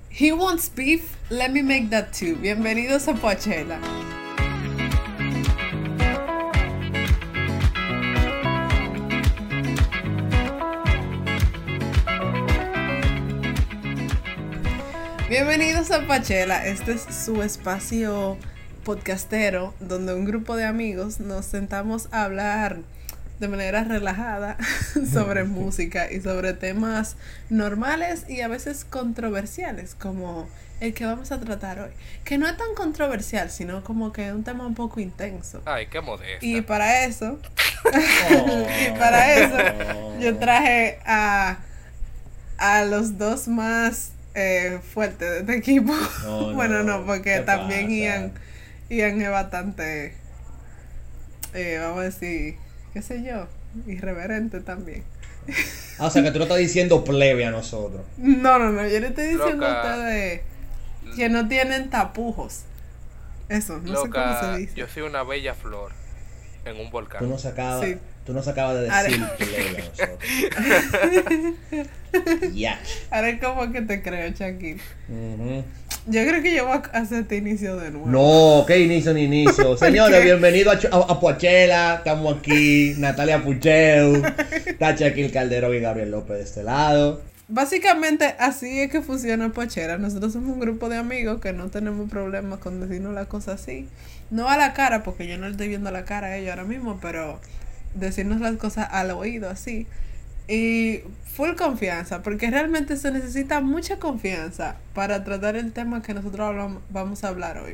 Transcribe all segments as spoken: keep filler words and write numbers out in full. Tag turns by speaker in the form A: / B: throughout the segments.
A: He wants beef, let me make that too. Bienvenidos a Poachella. Bienvenidos a Poachella. Este es su espacio podcastero donde un grupo de amigos nos sentamos a hablar de manera relajada sobre música y sobre temas normales y a veces controversiales, como el que vamos a tratar hoy, que no es tan controversial, sino como que es un tema un poco intenso.
B: Ay, qué modesta.
A: Y para eso, oh. y para eso, yo traje a, a los dos más eh, fuertes de este equipo. No, bueno, no, no porque también pasa? Ian, Ian es bastante, eh, vamos a decir, qué sé yo, irreverente también.
C: Ah, o sea que tú no estás diciendo plebe a nosotros.
A: No, no, no, yo le estoy diciendo Loca. a ustedes que no tienen tapujos. Eso, no
B: Loca,
A: sé cómo se dice.
B: Yo soy una bella flor en un volcán.
C: Tú nos acabas, sí. tú nos acabas de decir plebe a nosotros. Ya.
A: Ahora como que te creo, Shaquille.
C: Uh-huh.
A: Yo creo que yo voy a hacer este inicio de nuevo.
C: No, ¿qué inicio ni inicio? Señores, bienvenidos a, a, a Poachella. Estamos aquí, Natalia Pucheu, Shaquille Calderón y Gabriel López de este lado.
A: Básicamente así es que funciona Poachella. Nosotros somos un grupo de amigos que no tenemos problemas con decirnos las cosas así. No a la cara, porque yo no le estoy viendo la cara a ellos ahora mismo, pero decirnos las cosas al oído así. Y full confianza, porque realmente se necesita mucha confianza para tratar el tema que nosotros hablamos, vamos a hablar hoy.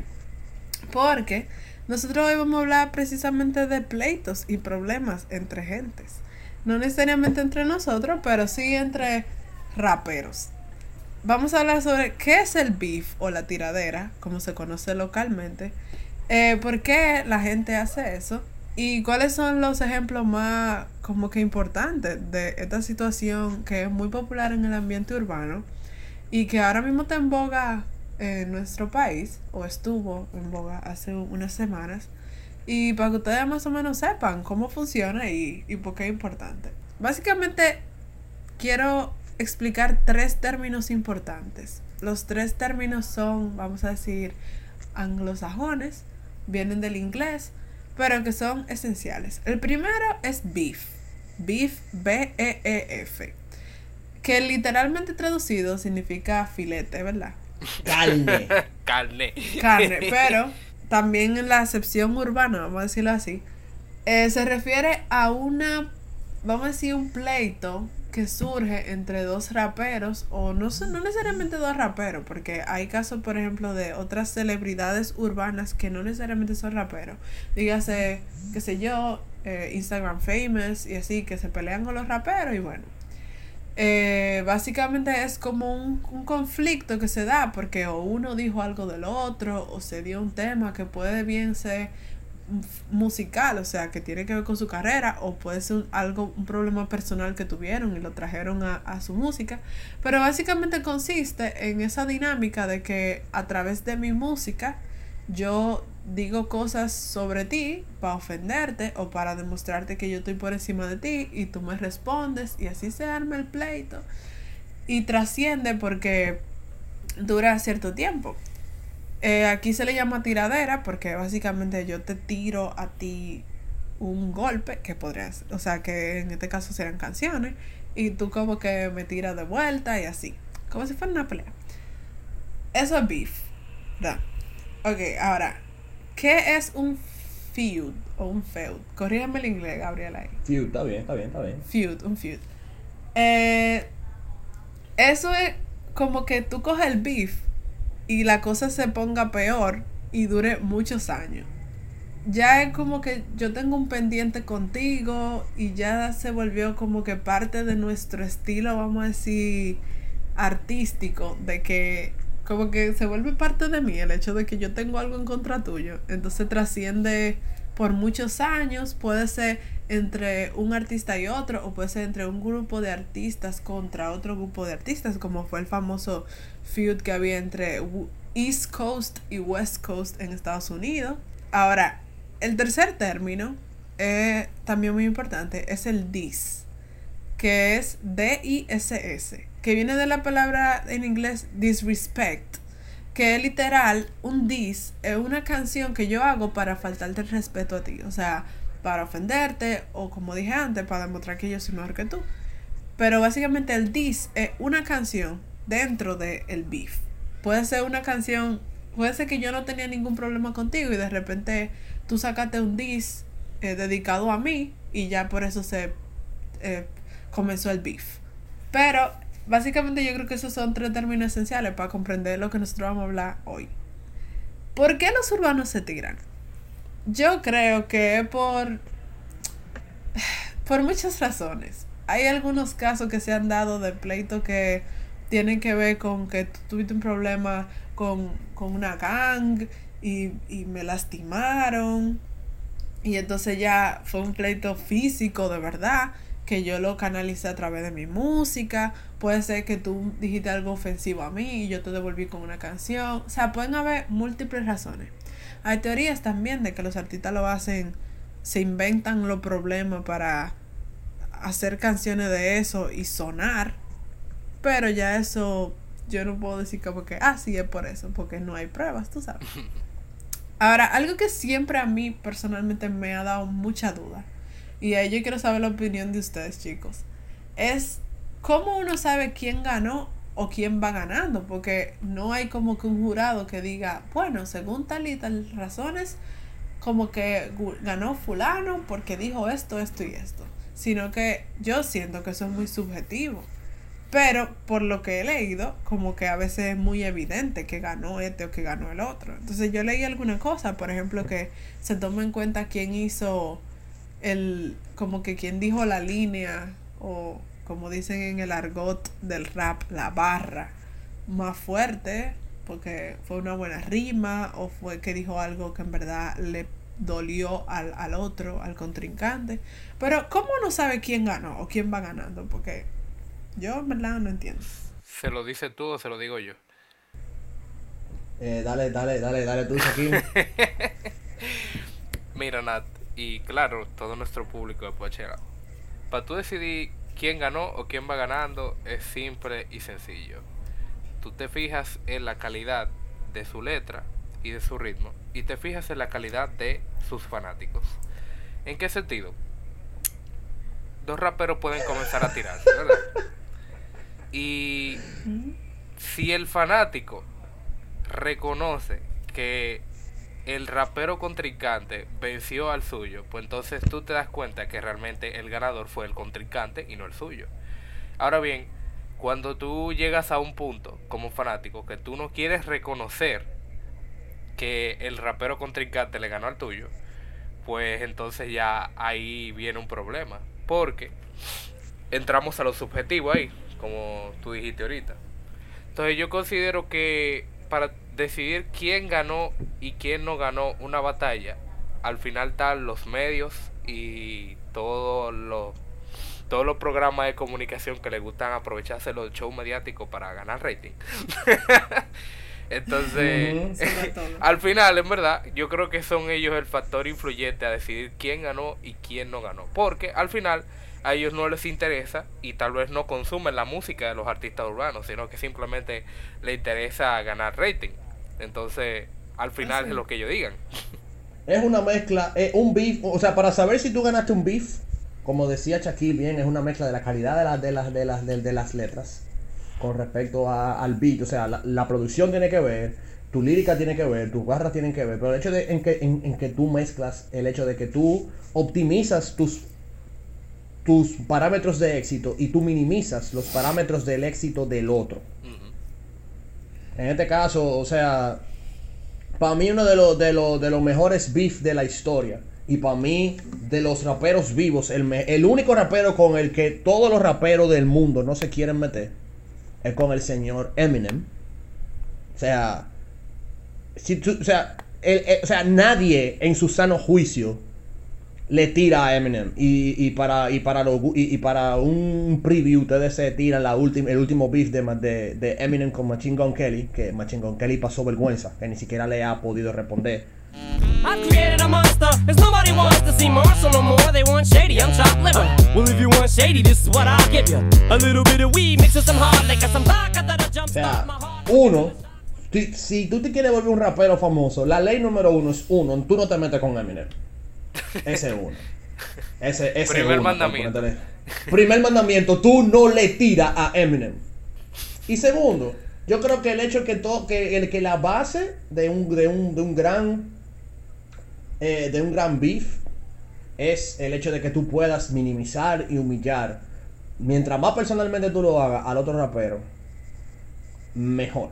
A: Porque nosotros hoy vamos a hablar precisamente de pleitos y problemas entre gentes. No necesariamente entre nosotros, pero sí entre raperos. Vamos a hablar sobre qué es el beef o la tiradera, como se conoce localmente, eh, por qué la gente hace eso. ¿Y cuáles son los ejemplos más como que importantes de esta situación que es muy popular en el ambiente urbano y que ahora mismo está en boga en nuestro país, o estuvo en boga hace unas semanas? Y para que ustedes más o menos sepan cómo funciona y, y por qué es importante. Básicamente quiero explicar tres términos importantes. Los tres términos son, vamos a decir, anglosajones, vienen del inglés, pero que son esenciales. El primero es beef. Beef, B E E F. Que literalmente traducido significa filete, ¿verdad?
C: Carne.
B: Carne.
A: Carne, pero también en la acepción urbana, vamos a decirlo así, eh, se refiere a una, vamos a decir, un pleito que surge entre dos raperos, o no, no necesariamente dos raperos, porque hay casos, por ejemplo, de otras celebridades urbanas que no necesariamente son raperos. Dígase, qué sé yo, eh, Instagram famous y así, que se pelean con los raperos y bueno. Eh, básicamente es como un, un conflicto que se da porque o uno dijo algo del otro, o se dio un tema que puede bien ser musical, o sea, que tiene que ver con su carrera, o puede ser un, algo, un problema personal que tuvieron y lo trajeron a, a su música, pero básicamente consiste en esa dinámica de que a través de mi música yo digo cosas sobre ti para ofenderte o para demostrarte que yo estoy por encima de ti y tú me respondes y así se arma el pleito y trasciende porque dura cierto tiempo. Eh, aquí se le llama tiradera porque básicamente yo te tiro a ti un golpe que podría ser, o sea que en este caso serán canciones y tú como que me tiras de vuelta y así, como si fuera una pelea. Eso es beef, ¿verdad? Ok, ahora, ¿qué es un feud o un feud? Corrígeme el inglés, Gabriela.
C: Feud, está bien, está bien, está bien.
A: Feud, un feud. Eh, eso es como que tú coges el beef y la cosa se ponga peor y dure muchos años. Ya es como que yo tengo un pendiente contigo y ya se volvió como que parte de nuestro estilo, vamos a decir, artístico, de que como que se vuelve parte de mí el hecho de que yo tengo algo en contra tuyo. Entonces trasciende por muchos años, puede ser entre un artista y otro, o puede ser entre un grupo de artistas contra otro grupo de artistas, como fue el famoso feud que había entre East Coast y West Coast en Estados Unidos. Ahora, el tercer término, eh, también muy importante, es el diss, que es D I S S, que viene de la palabra en inglés disrespect, que es literal un diss, es una canción que yo hago para faltarte el respeto a ti, o sea, para ofenderte o como dije antes, para demostrar que yo soy mejor que tú. Pero básicamente el diss es una canción dentro del beef. Puede ser una canción, puede ser que yo no tenía ningún problema contigo y de repente tú sacaste un diss eh, dedicado a mí y ya por eso se eh, comenzó el beef. Pero básicamente yo creo que esos son tres términos esenciales para comprender lo que nosotros vamos a hablar hoy. ¿Por qué los urbanos se tiran? Yo creo que es por, por muchas razones. Hay algunos casos que se han dado de pleito que tienen que ver con que tú tuviste un problema con, con una gang y, y me lastimaron. Y entonces ya fue un pleito físico de verdad, que yo lo canalicé a través de mi música. Puede ser que tú dijiste algo ofensivo a mí y yo te devolví con una canción. O sea, pueden haber múltiples razones. Hay teorías también de que los artistas lo hacen, se inventan los problemas para hacer canciones de eso y sonar. Pero ya eso, yo no puedo decir como que, ah, sí, es por eso, porque no hay pruebas, tú sabes. Ahora, algo que siempre a mí personalmente me ha dado mucha duda, y ahí yo quiero saber la opinión de ustedes, chicos, es cómo uno sabe quién ganó o quién va ganando, porque no hay como que un jurado que diga, bueno, según tal y tal razones, como que ganó fulano porque dijo esto, esto y esto, sino que yo siento que eso es muy subjetivo. Pero por lo que he leído, como que a veces es muy evidente que ganó este o que ganó el otro. Entonces yo leí alguna cosa, por ejemplo, que se toma en cuenta quién hizo el, como que quién dijo la línea, o como dicen en el argot del rap, la barra más fuerte, porque fue una buena rima, o fue que dijo algo que en verdad le dolió al, al otro, al contrincante. Pero ¿cómo uno sabe quién ganó o quién va ganando? Porque yo en verdad no entiendo.
B: ¿Se lo dices tú o se lo digo yo?
C: Eh, dale, dale, dale, dale tú, Shaquille.
B: Mira, Nat, y claro, todo nuestro público de Pochera. Para tú decidir quién ganó o quién va ganando es simple y sencillo. Tú te fijas en la calidad de su letra y de su ritmo, y te fijas en la calidad de sus fanáticos. ¿En qué sentido? Dos raperos pueden comenzar a tirarse, ¿verdad? Y si el fanático reconoce que el rapero contrincante venció al suyo, pues entonces tú te das cuenta que realmente el ganador fue el contrincante y no el suyo. Ahora bien, cuando tú llegas a un punto como fanático que tú no quieres reconocer que el rapero contrincante le ganó al tuyo, pues entonces ya ahí viene un problema, porque entramos a lo subjetivo ahí, como tú dijiste ahorita. Entonces yo considero que para decidir quién ganó y quién no ganó una batalla, al final están los medios y todos los todos los programas de comunicación que les gustan aprovecharse los shows mediáticos para ganar rating. Entonces, al final, en verdad, yo creo que son ellos el factor influyente a decidir quién ganó y quién no ganó. Porque al final a ellos no les interesa y tal vez no consumen la música de los artistas urbanos, sino que simplemente les interesa ganar rating. Entonces, al final
A: sí.
B: es lo que ellos digan.
C: Es una mezcla, es un beef, o sea, para saber si tú ganaste un beef, como decía Shaquille bien, es una mezcla de la calidad de las de las de las de, de las letras con respecto a, al beat, o sea, la, la producción tiene que ver, tu lírica tiene que ver, tus barras tienen que ver, pero el hecho de en que en, en que tú mezclas, el hecho de que tú optimizas tus tus parámetros de éxito y tú minimizas los parámetros del éxito del otro. Uh-huh. En este caso, o sea, para mí uno de los de los de los mejores beef de la historia, y para mí de los raperos vivos, el, me, el único rapero con el que todos los raperos del mundo no se quieren meter es con el señor Eminem. O sea, si tú, o sea, el, el, o sea, nadie en su sano juicio le tira a Eminem. Y, y para y para lo, y, y para un preview ustedes se tiran la última el último beef de, de, de Eminem con Machine Gun Kelly, que Machine Gun Kelly pasó vergüenza, que ni siquiera le ha podido responder.
D: I created a monster, cause nobody wants to see Marshall no more. They want shady, I'm chopped liver. Well, if you want shady, this is what I'll give you. A little bit of weed mixed with some hard liquor, some vodka that'll
C: O
D: jumpstart
C: sea,
D: my heart.
C: uno, si, si tú te quieres volver un rapero famoso, la ley número uno es uno, tú no te metes con Eminem. Ese es uno. Ese, ese
B: Primer
C: uno,
B: mandamiento.
C: Primer mandamiento, tú no le tiras a Eminem. Y segundo, yo creo que el hecho que todo, que el que la base de un, de un, de un gran eh, de un gran beef es el hecho de que tú puedas minimizar y humillar. Mientras más personalmente tú lo hagas al otro rapero, mejor.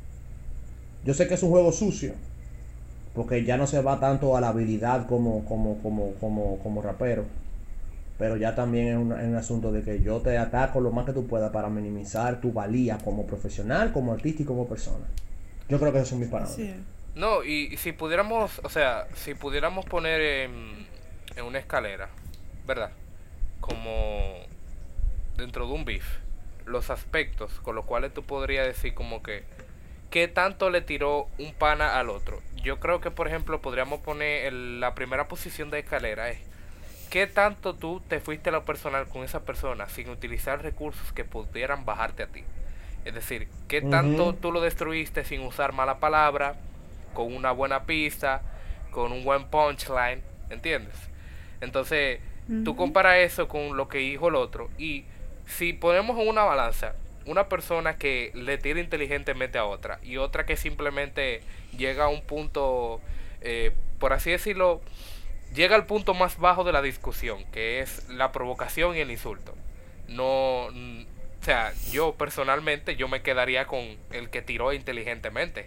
C: Yo sé que es un juego sucio, porque ya no se va tanto a la habilidad como, como, como, como, como rapero. Pero ya también es un, es un asunto de que yo te ataco lo más que tú puedas para minimizar tu valía como profesional, como artista y como persona. Yo creo que esos son mis parámetros.
A: Sí.
B: No, y si pudiéramos, o sea, si pudiéramos poner en, en una escalera, ¿verdad? Como dentro de un beef, los aspectos con los cuales tú podrías decir como que ¿qué tanto le tiró un pana al otro? Yo creo que, por ejemplo, podríamos poner el, la primera posición de escalera es ¿qué tanto tú te fuiste a lo personal con esa persona sin utilizar recursos que pudieran bajarte a ti? Es decir, ¿qué tanto
C: Ujú.
B: tú lo destruiste sin usar mala palabra, con una buena pista, con un buen punchline? ¿Entiendes? Entonces, tú
A: Ujú.
B: comparas eso con lo que dijo el otro y si ponemos en una balanza una persona que le tira inteligentemente a otra y otra que simplemente llega a un punto, eh, por así decirlo, llega al punto más bajo de la discusión, que es la provocación y el insulto. No, mm, o sea, yo personalmente yo me quedaría con el que tiró inteligentemente.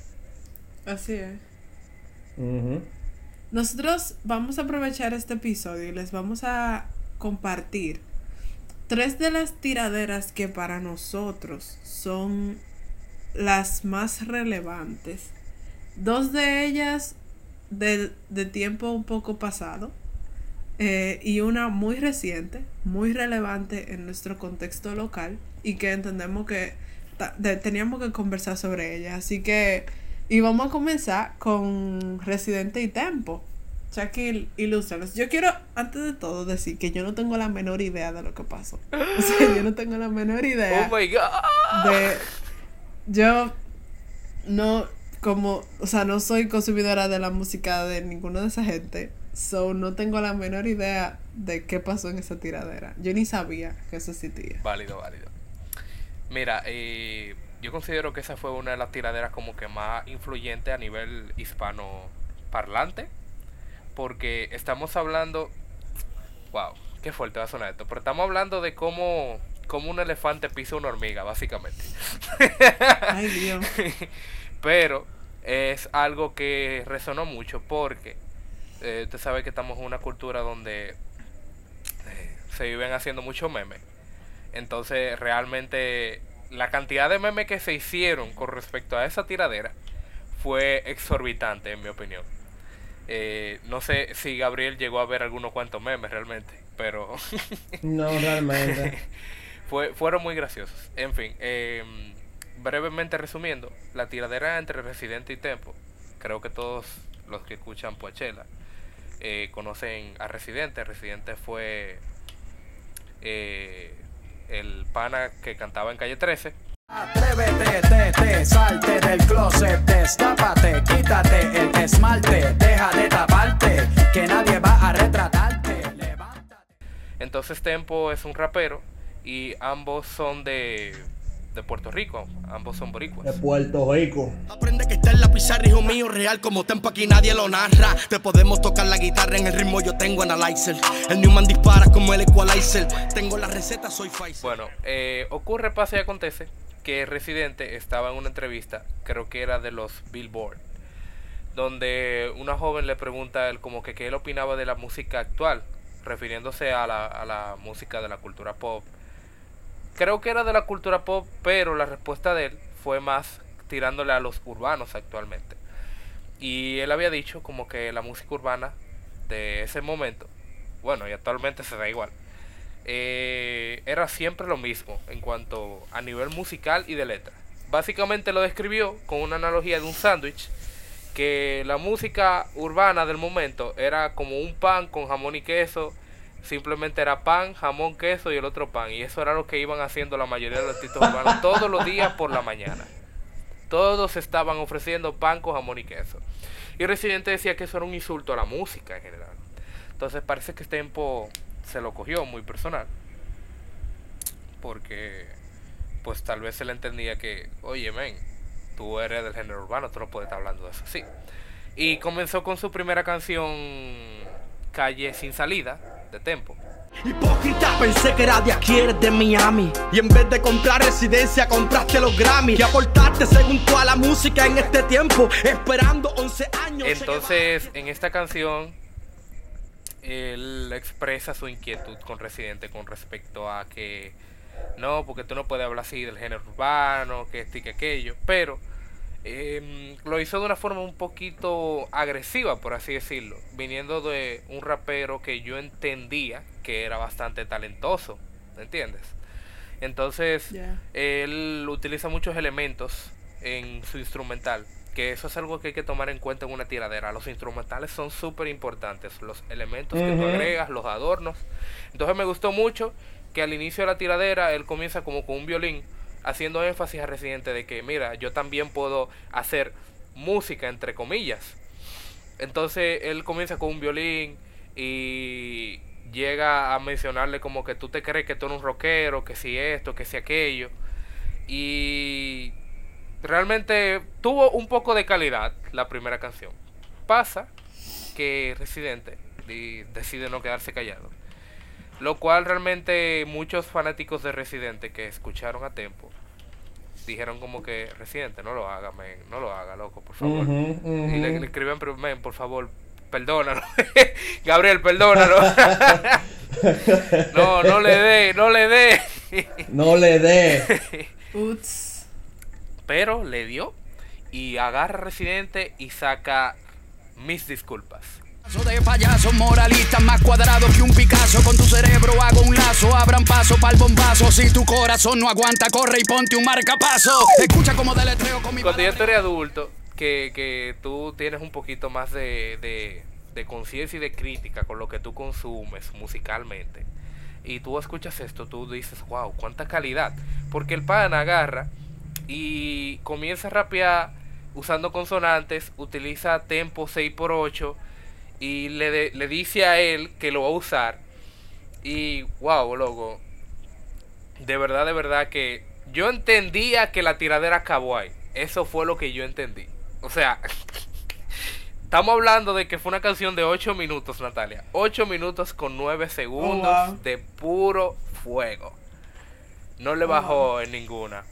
A: Así es.
C: Ujú.
A: Nosotros vamos a aprovechar este episodio y les vamos a compartir tres de las tiraderas que para nosotros son las más relevantes. Dos de ellas de, de tiempo un poco pasado eh, y una muy reciente, muy relevante en nuestro contexto local y que entendemos que ta- de- teníamos que conversar sobre ella. Así que, y vamos a comenzar con Residente y Tempo. Shaquille, ilústranos. Yo quiero, antes de todo, decir que yo no tengo la menor idea de lo que pasó. O sea, yo no tengo la menor idea
B: Oh my god.
A: de... Yo no, como, o sea, no soy consumidora de la música de ninguna de esa gente. So, no tengo la menor idea de qué pasó en esa tiradera. Yo ni sabía que eso existía.
B: Válido, válido. Mira, eh, yo considero que esa fue una de las tiraderas como que más influyentes a nivel hispano parlante. Porque estamos hablando... Wow, qué fuerte va a sonar esto. Pero estamos hablando de cómo, cómo un elefante pisa una hormiga, básicamente.
A: Ay, Dios.
B: Pero es algo que resonó mucho porque eh, usted sabe que estamos en una cultura donde eh, se viven haciendo muchos memes. Entonces realmente la cantidad de memes que se hicieron con respecto a esa tiradera fue exorbitante en mi opinión. Eh, no sé si Gabriel llegó a ver algunos cuantos memes realmente, pero
C: No, realmente.
B: fue, fueron muy graciosos. En fin, eh, brevemente resumiendo, la tiradera entre Residente y Tempo, creo que todos los que escuchan Poachella eh, conocen a Residente. Residente fue eh, el pana que cantaba en Calle trece.
E: Atrévete, te, te, salte del closet, destápate, quítate el esmalte, deja de taparte, que nadie va a retratarte, levántate.
B: Entonces Tempo es un rapero y ambos son de, de Puerto Rico, ambos son
C: De
B: boricuas.
C: Puerto Rico.
F: Aprende que está en la pizarra, hijo mío, real como Tempo, aquí nadie lo narra. Te podemos tocar la guitarra, en el ritmo yo tengo Analyzer. El Newman dispara como el Equalizer. Tengo la receta, soy Pfizer.
B: Bueno, eh, ocurre, pasa y acontece que Residente estaba en una entrevista, creo que era de los Billboard, donde una joven le pregunta a él como que qué él opinaba de la música actual, refiriéndose a la, a la música de la cultura pop. Creo que era de la cultura pop, pero la respuesta de él fue más tirándole a los urbanos actualmente. Y él había dicho como que la música urbana de ese momento, bueno, y actualmente se da igual, eh, era siempre lo mismo en cuanto a nivel musical y de letra. Básicamente lo describió con una analogía de un sándwich, que la música urbana del momento era como un pan con jamón y queso. Simplemente era pan, jamón, queso y el otro pan. Y eso era lo que iban haciendo la mayoría de los artistas urbanos todos los días por la mañana. Todos estaban ofreciendo pan con jamón y queso. Y Residente decía que eso era un insulto a la música en general. Entonces parece que Tempo se lo cogió muy personal, porque pues tal vez él entendía que, oye, men, tú eres del género urbano, tú no puedes estar hablando de eso así. Y comenzó con su primera canción, Calle Sin Salida, de Tempo.
F: Hipócrita, pensé que era de aquí, eres de Miami. Y en vez de comprar residencia, compraste los Grammy. Y aportaste según tú a la música en este tiempo, esperando once años.
B: Entonces, en esta canción, él expresa su inquietud con Residente con respecto a que no, porque tú no puedes hablar así del género urbano, que esto y que aquello. Pero eh, lo hizo de una forma un poquito agresiva, por así decirlo, viniendo de un rapero que yo entendía que era bastante talentoso, ¿me entiendes? Entonces, yeah. Él utiliza muchos elementos en su instrumental, que eso es algo que hay que tomar en cuenta en una tiradera. Los instrumentales son súper importantes, los elementos uh-huh. que tú agregas, los adornos. Entonces me gustó mucho que al inicio de la tiradera él comienza como con un violín, haciendo énfasis a Residente de que, mira, yo también puedo hacer música, entre comillas. Entonces él comienza con un violín y llega a mencionarle como que tú te crees que tú eres un rockero, que si esto, que si aquello. Y realmente tuvo un poco de calidad la primera canción. Pasa que Residente decide no quedarse callado, lo cual realmente muchos fanáticos de Residente que escucharon a Tempo dijeron como que Residente, no lo haga, men, no lo haga, loco, por favor. Uh-huh, uh-huh. Y le, le escribían, pero men, por favor, perdónalo. Gabriel, perdónalo. no, no le dé, no le dé.
C: no le dé.
A: Uts.
B: Pero le dio y agarra a Residente y saca Mis Disculpas.
E: De payaso moralista más cuadrado que un Picasso. Con tu cerebro hago un lazo, abran paso pa'l bombazo. Si tu corazón no aguanta, corre y ponte un marcapaso. Escucha como deletreo con mi...
B: Cuando yo eres adulto, que, que tú tienes un poquito más de, de, de conciencia y de crítica con lo que tú consumes musicalmente, y tú escuchas esto, tú dices, wow, cuánta calidad. Porque el pan agarra y comienza a rapear usando consonantes, utiliza tempo seis por ocho y le, de, le dice a él que lo va a usar. Y wow, loco, de verdad, de verdad que yo entendía que la tiradera acabó ahí. Eso fue lo que yo entendí. O sea, estamos hablando de que fue una canción de ocho minutos, Natalia. ocho minutos con nueve segundos oh, wow. de puro fuego. No le bajó oh. en ninguna.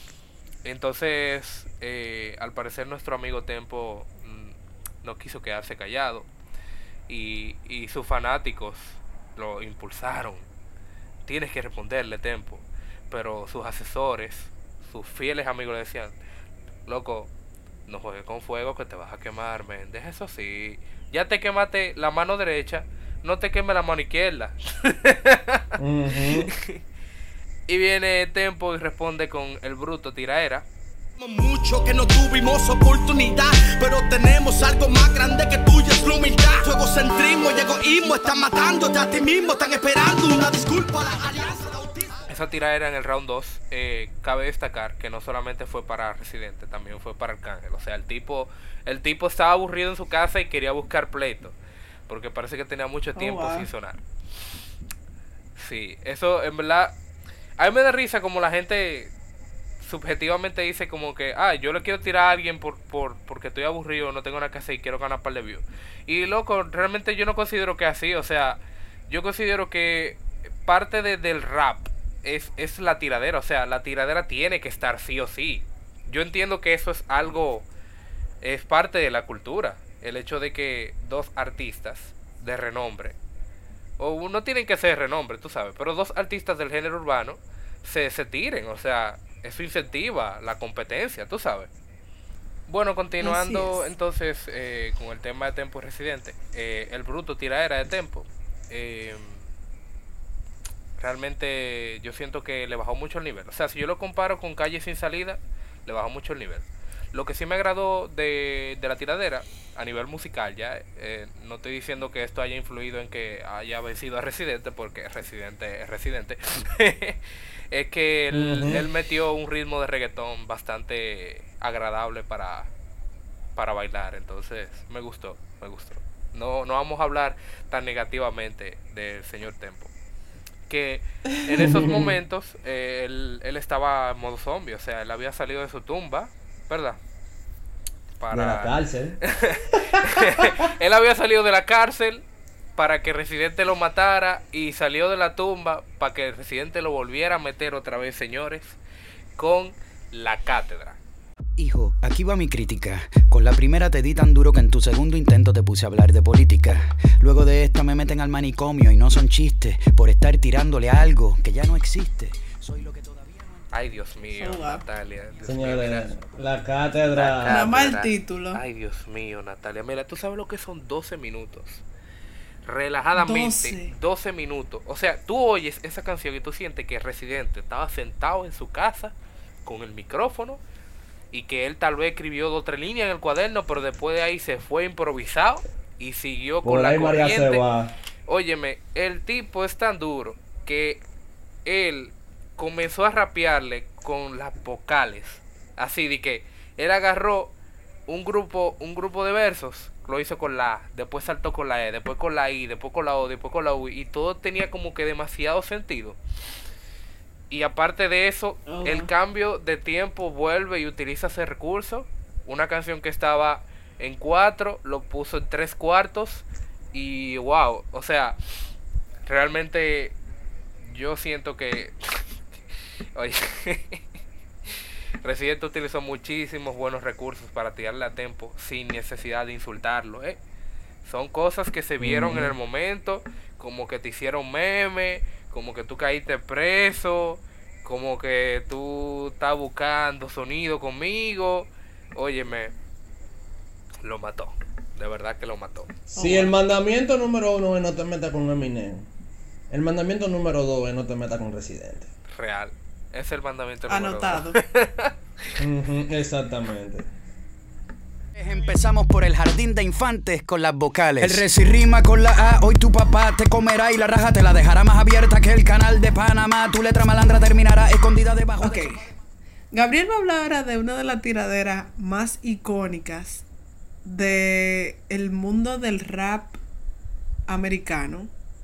B: Entonces, eh, al parecer nuestro amigo Tempo mm, no quiso quedarse callado. Y, y sus fanáticos lo impulsaron. Tienes que responderle, Tempo. Pero sus asesores, sus fieles amigos le decían, loco, no juegues con fuego que te vas a quemar, men. Deja eso así. Ya te quemaste la mano derecha, no te queme la mano izquierda. Uh-huh. Y viene Tempo y responde con el bruto tiraera.
F: Mucho que no tuvimos oportunidad, pero tenemos algo más grande que tuyo, es la humildad. Tu egocentrismo y egoísmo están matándote a ti mismo, están esperando una disculpa a la alianza de autismo.
B: Esa tiradera en el round dos, eh, cabe destacar que no solamente fue para Residente, también fue para Arcángel. O sea, el tipo, el tipo estaba aburrido en su casa y quería buscar pleito, porque parece que tenía mucho tiempo oh, wow. sin sonar. Sí, eso en verdad, a mí me da risa como la gente subjetivamente dice como que, ah, yo le quiero tirar a alguien por, por, porque estoy aburrido, no tengo nada que hacer y quiero ganar par de views. Y loco, realmente yo no considero que así, o sea, yo considero que parte de, del rap es, es la tiradera, o sea, la tiradera tiene que estar sí o sí. Yo entiendo que eso es algo, es parte de la cultura, el hecho de que dos artistas de renombre, o no tienen que ser de renombre, tú sabes, pero dos artistas del género urbano se, se tiren, o sea, eso incentiva la competencia, tú sabes. Bueno, continuando
A: Así es.
B: entonces eh, con el tema de Tempo y Residente, eh, el bruto tiradera de Tempo. Eh, realmente yo siento que le bajó mucho el nivel. O sea, si yo lo comparo con Calle Sin Salida, le bajó mucho el nivel. Lo que sí me agradó de, de la tiradera, a nivel musical, ya, eh, no estoy diciendo que esto haya influido en que haya vencido a Residente, porque Residente es Residente, es que él,
C: Ujú.
B: él metió un ritmo de reggaetón bastante agradable para, para bailar, entonces me gustó, me gustó. No, no vamos a hablar tan negativamente del señor Tempo. Que en esos momentos eh, él, él estaba en modo zombie, o sea, él había salido de su tumba, ¿verdad?
C: De la cárcel.
B: Él había salido de la cárcel para que Residente lo matara y salió de la tumba para que el Residente lo volviera a meter otra vez, señores, con La Cátedra.
E: Hijo, aquí va mi crítica. Con la primera te di tan duro que en tu segundo intento te puse a hablar de política. Luego de esta me meten al manicomio y no son chistes por estar tirándole a algo que ya no existe. Soy lo que todavía no...
B: Ay, Dios mío,
A: Oh, wow.
B: Natalia. Dios mío,
C: Señores,
B: mira.
C: la cátedra.
A: Nada más el
B: Cátedra.
A: título.
B: Ay, Dios mío, Natalia. Mira, tú sabes lo que son doce minutos. Relajadamente,
A: doce.
B: doce minutos. O sea, tú oyes esa canción y tú sientes que Residente estaba sentado en su casa con el micrófono y que él tal vez escribió dos o tres líneas en el cuaderno, pero después de ahí se fue improvisado y siguió con
C: Por
B: la
C: ahí María se
B: corriente.
C: va.
B: Óyeme, el tipo es tan duro que él comenzó a rapearle con las vocales. Así de que él agarró un grupo, un grupo de versos, lo hizo con la A, después saltó con la E, después con la I, después con la O, después con la U, y todo tenía como que demasiado sentido. Y aparte de eso,
A: Oh,
B: el
A: wow.
B: cambio de tiempo vuelve y utiliza ese recurso. Una canción que estaba en cuatro, lo puso en tres cuartos. Y wow, o sea, realmente yo siento que... Oye, Residente utilizó muchísimos buenos recursos para tirarle a Tempo sin necesidad de insultarlo, ¿eh? Son cosas que se vieron en el momento, como que te hicieron meme, como que tú caíste preso, como que tú estás buscando sonido conmigo. Óyeme, lo mató, de verdad que lo mató.
C: Si el mandamiento número uno es no te metas con Eminem, el mandamiento número dos es no te metas con Residente.
B: Real, es el mandamiento número dos.
A: Anotado.
C: Ujú, exactamente.
E: Empezamos por el jardín de infantes con las vocales. El reci rima con la A, hoy tu papá te comerá y la raja te la dejará más abierta que el canal de Panamá. Tu letra malandra terminará escondida debajo
A: Ok.
E: de...
A: Gabriel va a hablar ahora de una de las tiraderas más icónicas de el mundo del rap americano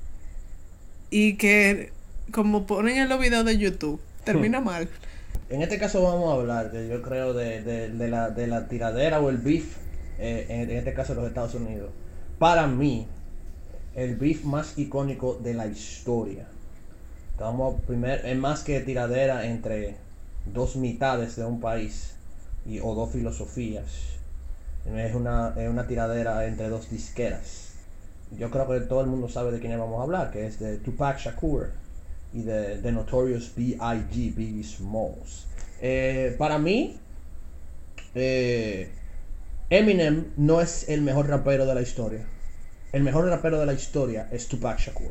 A: y que, como ponen en los videos de YouTube, termina mal.
C: En este caso vamos a hablar, de, yo creo, de, de, de, la, de la tiradera o el beef, eh, en, en este caso de los Estados Unidos. Para mí, el beef más icónico de la historia. Vamos primer, es más que tiradera entre dos mitades de un país y, o dos filosofías. Es una, es una tiradera entre dos disqueras. Yo creo que todo el mundo sabe de quién vamos a hablar, que es de Tupac Shakur y de The Notorious B I G, Biggie Smalls. Eh, para mí, eh, Eminem no es el mejor rapero de la historia. El mejor rapero de la historia es Tupac Shakur.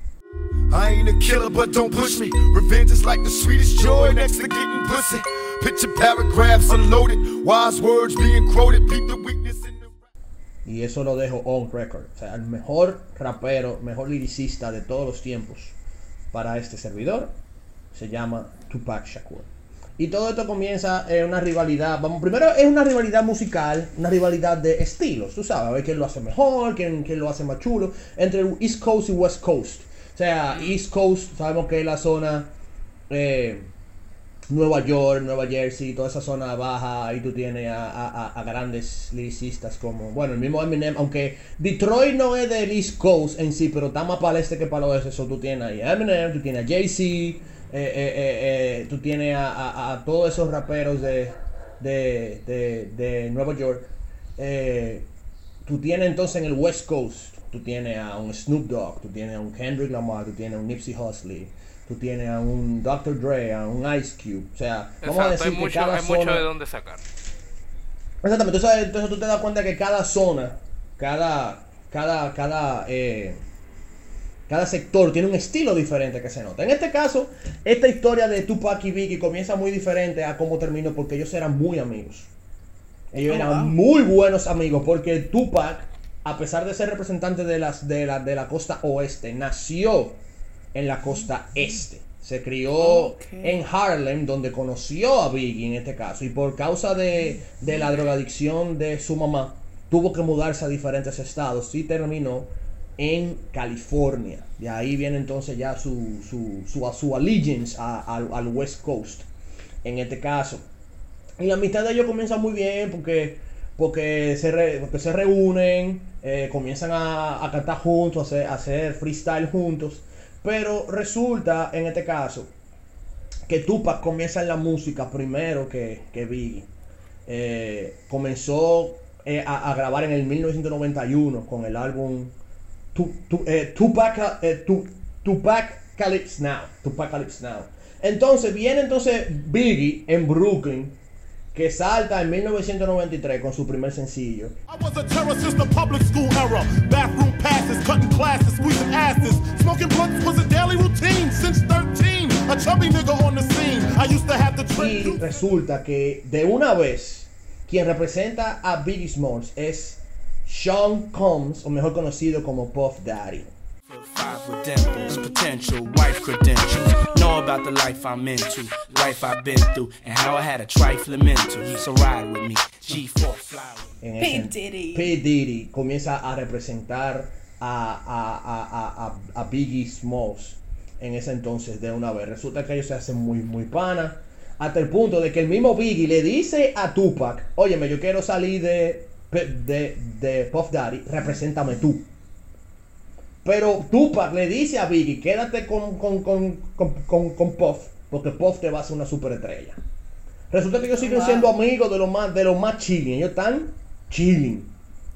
G: I ain't a killer, but don't push me. Revenge is like the sweetest joy next to getting pussy. Picture paragraphs unloaded, wise words being quoted, beat the weakness in the...
C: Y eso lo dejo on record. O sea, el mejor rapero, mejor liricista de todos los tiempos para este servidor se llama Tupac Shakur. Y todo esto comienza en una rivalidad. Vamos, primero es una rivalidad musical, una rivalidad de estilos. Tú sabes, a ver quién lo hace mejor, quién, quién lo hace más chulo. Entre el East Coast y West Coast. O sea, East Coast, sabemos que es la zona eh, Nueva York, Nueva Jersey, toda esa zona baja. Ahí tú tienes a, a, a grandes lyricistas como, bueno, el mismo Eminem. Aunque Detroit no es del East Coast en sí, pero está más para el este que para el oeste. Eso tú tienes ahí a Eminem, tú tienes a Jay-Z, eh, eh, eh, eh, tú tienes a, a, a todos esos raperos de, de, de, de Nueva York. Eh, tú tienes entonces en el West Coast, tú tienes a un Snoop Dogg, tú tienes a un Kendrick Lamar, tú tienes a un Nipsey Hussle, tú tienes a un doctor Dre, a un Ice Cube. O sea, vamos a
B: Exacto,
C: decir
B: hay
C: que
B: mucho,
C: cada
B: hay mucho
C: zona...
B: de dónde sacar.
C: Exactamente, entonces, entonces tú te das cuenta que cada zona, cada, cada, cada, eh, cada sector tiene un estilo diferente que se nota. En este caso, esta historia de Tupac y Biggie comienza muy diferente a cómo terminó, porque ellos eran muy amigos. Ellos
A: Oh,
C: eran
A: wow.
C: muy buenos amigos, porque Tupac, a pesar de ser representante de, las, de, la, de la costa oeste, nació en la costa este. Se crió
A: Okay.
C: en Harlem, donde conoció a Biggie en este caso. Y por causa de, de la drogadicción de su mamá, tuvo que mudarse a diferentes estados y terminó en California. De ahí viene entonces ya su, su, su, su allegiance a- al, al West Coast, en este caso. Y la amistad de ellos comienza muy bien porque, porque, se, re- porque se reúnen, eh, comienzan a, a cantar juntos, a hacer, a hacer freestyle juntos. Pero resulta, en este caso, que Tupac comienza en la música primero que, que Biggie. Eh, comenzó eh, a, a grabar en el mil novecientos noventa y uno con el álbum Tu- Tu- eh, Tupac, eh, Tu- Tupac Calypso Now. Tupac Calypso Now. Entonces viene entonces Biggie en Brooklyn, que salta en mil novecientos noventa y tres con su primer sencillo.
G: I was a terror since the public school era. Bathroom passes, cutting classes, squeezing asses. Smoking blunts was a daily routine since thirteen. A chubby nigga on the scene. I used to have the
C: Y
G: drink.
C: resulta que de una vez quien representa a Biggie Smalls es Sean Combs, o mejor conocido como Puff Daddy.
F: Five with dimples, potential wife credentials. Know about the life I'm into, life I've been through, and how I had a trifling mental. So ride with me, G four Flower.
C: En
A: P.
C: ese-
A: Diddy.
C: P. Diddy comienza a representar a, a, a, a, a, a Biggie Smalls en ese entonces de una vez. Resulta que ellos se hacen muy, muy pana, hasta el punto de que el mismo Biggie le dice a Tupac: óyeme, yo quiero salir de, de, de Puff Daddy, represéntame tú. Pero Tupac le dice a Biggie: quédate con, con, con, con, con, con Puff, porque Puff te va a hacer una superestrella. Resulta que ellos siguen
A: Wow.
C: siendo amigos de los más, de los más chilling. Ellos están chilling.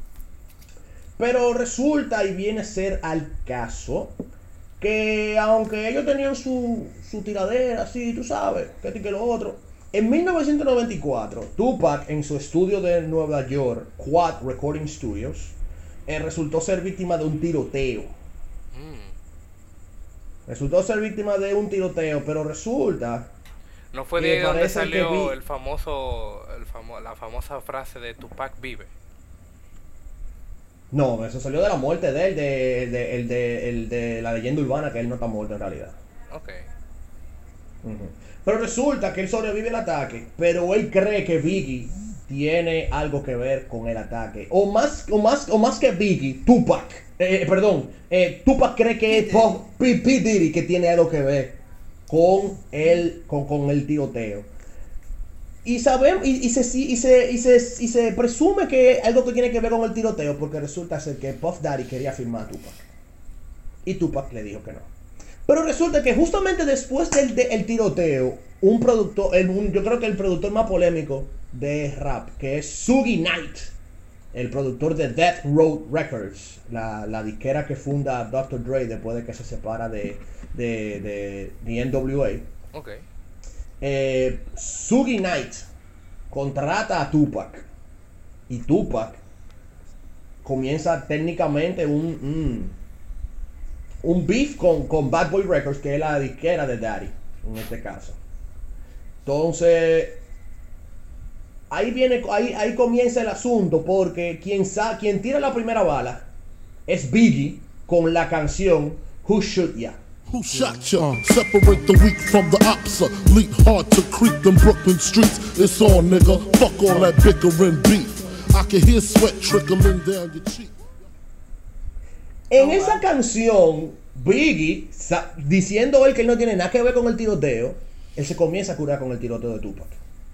C: Pero resulta y viene a ser al caso que, aunque ellos tenían su, su tiradera, así, tú sabes, que esto y que lo otro, en mil novecientos noventa y cuatro, Tupac, en su estudio de Nueva York, Quad Recording Studios, eh, resultó ser víctima de un tiroteo.
B: Mm.
C: Resultó ser víctima de un tiroteo, pero resulta
B: No fue
C: que
B: de ahí donde
C: parece que
B: salió
C: vi-
B: el famoso, el famo- la famosa frase de Tupac vive.
C: No, eso salió de la muerte de él, de, de, el de, el de la leyenda urbana, que él no está muerto en realidad.
B: Ok.
C: Ujú. Pero resulta que él sobrevive al ataque, pero él cree que Biggie tiene algo que ver con el ataque. O más, o más, o más que Biggie, Tupac. Eh, perdón, eh, Tupac cree que es Puff- P. P. Diddy que tiene algo que ver con el, con, con el tiroteo. Y sabemos, y, y, se, y, se, y, se, y se presume que algo que tiene que ver con el tiroteo, porque resulta ser que Puff Daddy quería firmar a Tupac. Y Tupac le dijo que no. Pero resulta que justamente después del de, el tiroteo, un productor, el, un, yo creo que el productor más polémico de rap, que es Suge Knight, el productor de Death Row Records, la, la disquera que funda doctor Dre después de que se separa de, de, de, de N W A.
B: Ok.
C: Eh, Suge Knight contrata a Tupac y Tupac comienza técnicamente un, un, un beef con, con Bad Boy Records, que es la disquera de Daddy en este caso. Entonces ahí viene, ahí, ahí comienza el asunto, porque quien, sa quien tira la primera bala es Biggie con la canción Who Shoot Ya.
G: Who shot ya? Separate the weak from the opsa. Leap hard to creep them Brooklyn streets. It's on, nigga. Fuck all that bickering beef. I can hear sweat trickling down your cheek.
C: En esa canción, Biggie, sa- diciendo él que él no tiene nada que ver con el tiroteo, él se comienza a curar con el tiroteo de Tupac.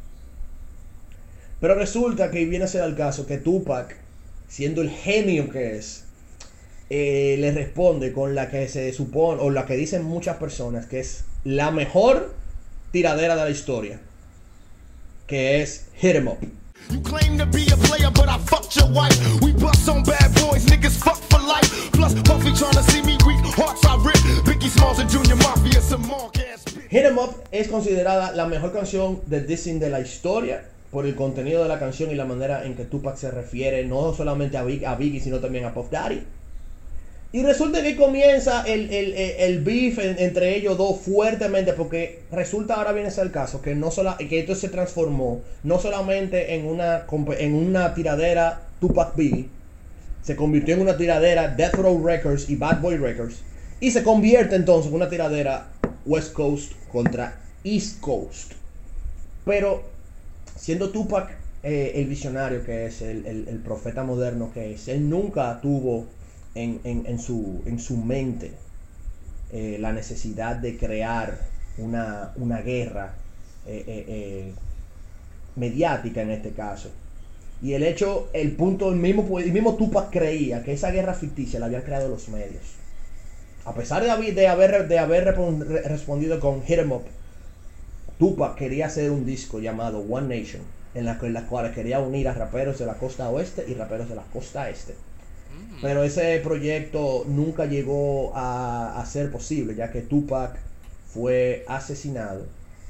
C: Pero resulta que viene a ser el caso que Tupac, siendo el genio que es, eh, le responde con la que se supone, o la que dicen muchas personas, que es la mejor tiradera de la historia, que es Hit 'Em Up.
G: You claim to be a player, but I fucked your wife. We bust on bad boys, niggas fuck for life. Plus, Puffy tryna see me weak, hearts I rip. Biggie Smalls and Junior Mafia, some mark ass bitch.
C: Hit 'Em Up es considerada la mejor canción de dissing de la historia, por el contenido de la canción y la manera en que Tupac se refiere no solamente a, Big, a Biggie, sino también a Puff Daddy. Y resulta que comienza el, el, el, el beef en, entre ellos dos fuertemente, porque resulta, ahora viene a ser el caso, que, no sola, que esto se transformó no solamente en una, en una tiradera Tupac Biggie, se convirtió en una tiradera Death Row Records y Bad Boy Records, y se convierte entonces en una tiradera West Coast contra East Coast. Pero siendo Tupac eh, el visionario que es, el, el, el profeta moderno que es, él nunca tuvo en, en, en, su, en su mente eh, la necesidad de crear una, una guerra eh, eh, eh, mediática en este caso. Y el hecho, el punto, el mismo, el mismo Tupac creía que esa guerra ficticia la habían creado los medios. A pesar de haber, de haber, de haber respondido con Hit 'em Up, Tupac quería hacer un disco llamado One Nation, en la, en la cual quería unir a raperos de la costa oeste y raperos de la costa este. Mm. Pero ese proyecto nunca llegó a, a ser posible, ya que Tupac fue asesinado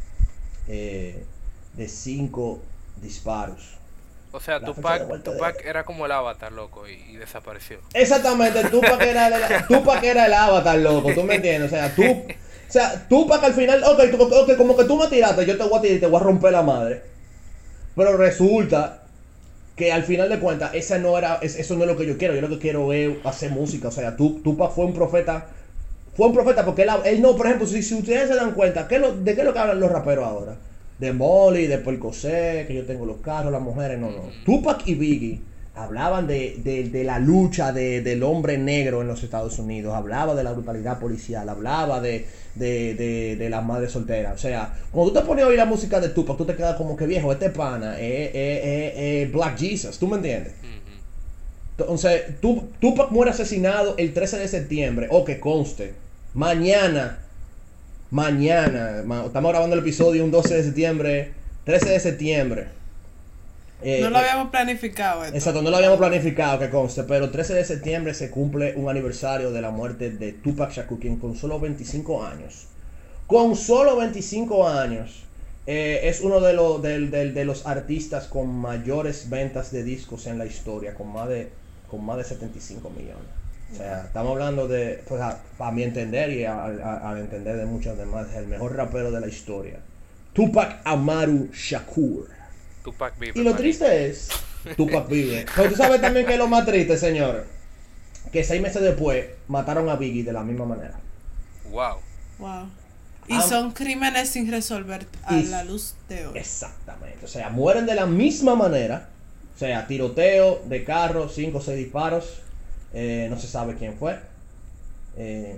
C: eh, de cinco disparos.
B: O sea, Tupac, Tupac era como el Avatar, loco, y, y desapareció.
C: Exactamente, Tupac era, el, Tupac era el Avatar, loco, ¿tú me entiendes? O sea, tú, o sea, Tupac al final, ok, tú, okay, como que tú me tiraste, yo te voy a tirar y te voy a romper la madre. Pero resulta que al final de cuentas, esa no era, eso no es lo que yo quiero, yo lo que quiero es hacer música. O sea, Tupac fue un profeta, fue un profeta porque él, él no, por ejemplo, si, si ustedes se dan cuenta, ¿qué lo, ¿de qué es lo que hablan los raperos ahora? De Molly, de Percocet, que yo tengo los carros, las mujeres, no, no. Tupac y Biggie hablaban de, de, de la lucha de, del hombre negro en los Estados Unidos, hablaba de la brutalidad policial, hablaba de, de, de, de las madres solteras. O sea, cuando tú te pones a oír la música de Tupac, tú te quedas como que viejo, este pana es eh, eh, eh, Black Jesus, ¿tú me entiendes? Entonces, Tupac muere asesinado el trece de septiembre, o que conste, mañana. Mañana, estamos grabando el episodio un doce de septiembre, trece de septiembre.
A: Eh, no lo habíamos planificado esto.
C: Exacto, no lo habíamos planificado, que conste, pero el trece de septiembre se cumple un aniversario de la muerte de Tupac Shakur, quien con solo veinticinco años, con solo veinticinco años, eh, es uno de, lo, de, de, de los artistas con mayores ventas de discos en la historia, con más de, con más de setenta y cinco millones. O sea, estamos hablando de, pues a, a mi entender y al entender de muchos demás, el mejor rapero de la historia, Tupac Amaru Shakur.
B: Tupac vive.
C: Y lo triste es, Tupac vive. Pero tú sabes también que es lo más triste, señor, que seis meses después mataron a Biggie de la misma manera.
B: Wow.
A: Wow. Y um, son crímenes sin resolver a y, la luz de hoy.
C: Exactamente. O sea, mueren de la misma manera. O sea, tiroteo de carro, cinco o seis disparos. Eh, no se sabe quién fue. Eh...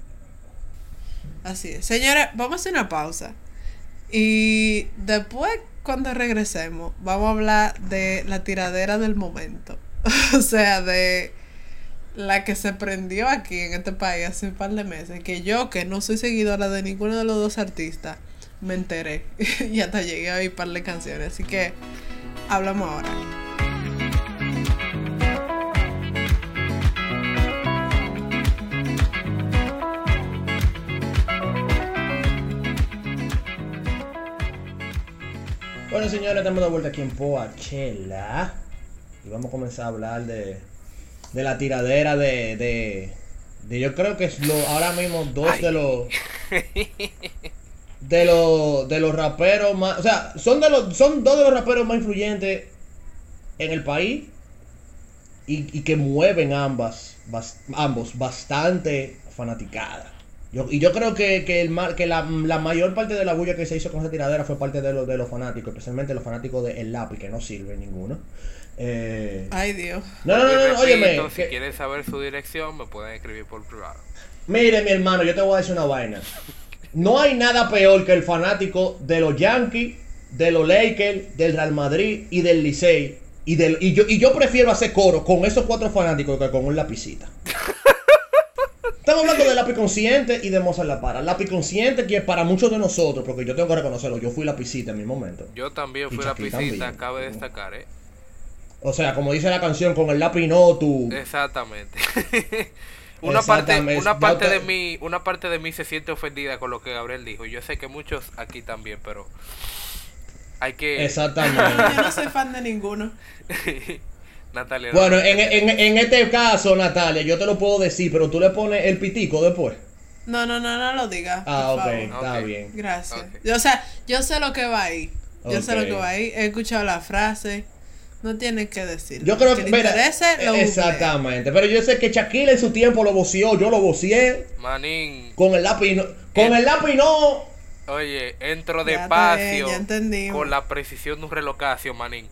A: Así es. Señores, vamos a hacer una pausa. Y después, cuando regresemos, vamos a hablar de la tiradera del momento. O sea, de la que se prendió aquí en este país hace un par de meses. Que yo, que no soy seguidora de ninguno de los dos artistas, me enteré. Y hasta llegué a oír un par de canciones. Así que hablamos ahora.
C: Bueno, señores, estamos de vuelta aquí en Poachella y vamos a comenzar a hablar de, de la tiradera de, de, de yo creo que es lo, ahora mismo dos Ay. de los de los de los raperos más, o sea, son de los son dos de los raperos más influyentes en el país y, y que mueven ambas bas, ambos bastante fanaticada. Yo, y yo creo que, que, el, que la, la mayor parte de la bulla que se hizo con esa tiradera fue parte de, lo, de los fanáticos, especialmente los fanáticos de El Lápiz, que no sirve ninguno. Eh...
A: Ay, Dios.
C: No, no, no, no, no óyeme.
B: Si que... quieren saber su dirección, me pueden escribir por privado.
C: Mire, mi hermano, yo te voy a decir una vaina. No hay nada peor que el fanático de los Yankees, de los Lakers, del Real Madrid y del Licey. Y, del, y, yo, y yo prefiero hacer coro con esos cuatro fanáticos que con un lapicita. Estamos hablando de Lápiz Consciente y de Mozart La Para. Lápiz Consciente, que para muchos de nosotros, porque yo tengo que reconocerlo, yo fui lapicita en mi momento.
B: Yo también fui lapicita, cabe destacar, ¿eh?
C: O sea, como dice la canción, con el lápiz no tú.
B: Exactamente. una parte, una parte de mí, una parte de mí se siente ofendida con lo que Gabriel dijo. Yo sé que muchos aquí también, pero Hay que...
C: Exactamente.
A: Yo no soy fan de ninguno.
B: Natalia. no,
C: Bueno,
B: no,
C: en,
B: no,
C: en, en este caso, Natalia, yo te lo puedo decir, pero tú le pones el pitico después.
A: No, no, no, no lo digas.
C: Ah,
A: por
C: ok,
A: favor.
C: está
B: Ok.
C: bien.
A: Gracias.
B: Ok.
A: Yo, o sea, yo sé lo que va ahí. Yo sé lo
C: Ok.
A: que va ahí. He escuchado la frase. No tienes que decir.
C: Yo creo
A: que
C: que,
A: le
C: mira,
A: interese, lo googlea.
C: exactamente, pero yo sé que Shaquille en su tiempo lo voció, yo lo vocié
B: Manín,
C: con el lápiz, no- con
B: Eh.
C: el lápiz no.
B: oye, entro
A: Ya
B: despacio
A: está bien, ya entendimos.
B: con la precisión de un relocacio, manín.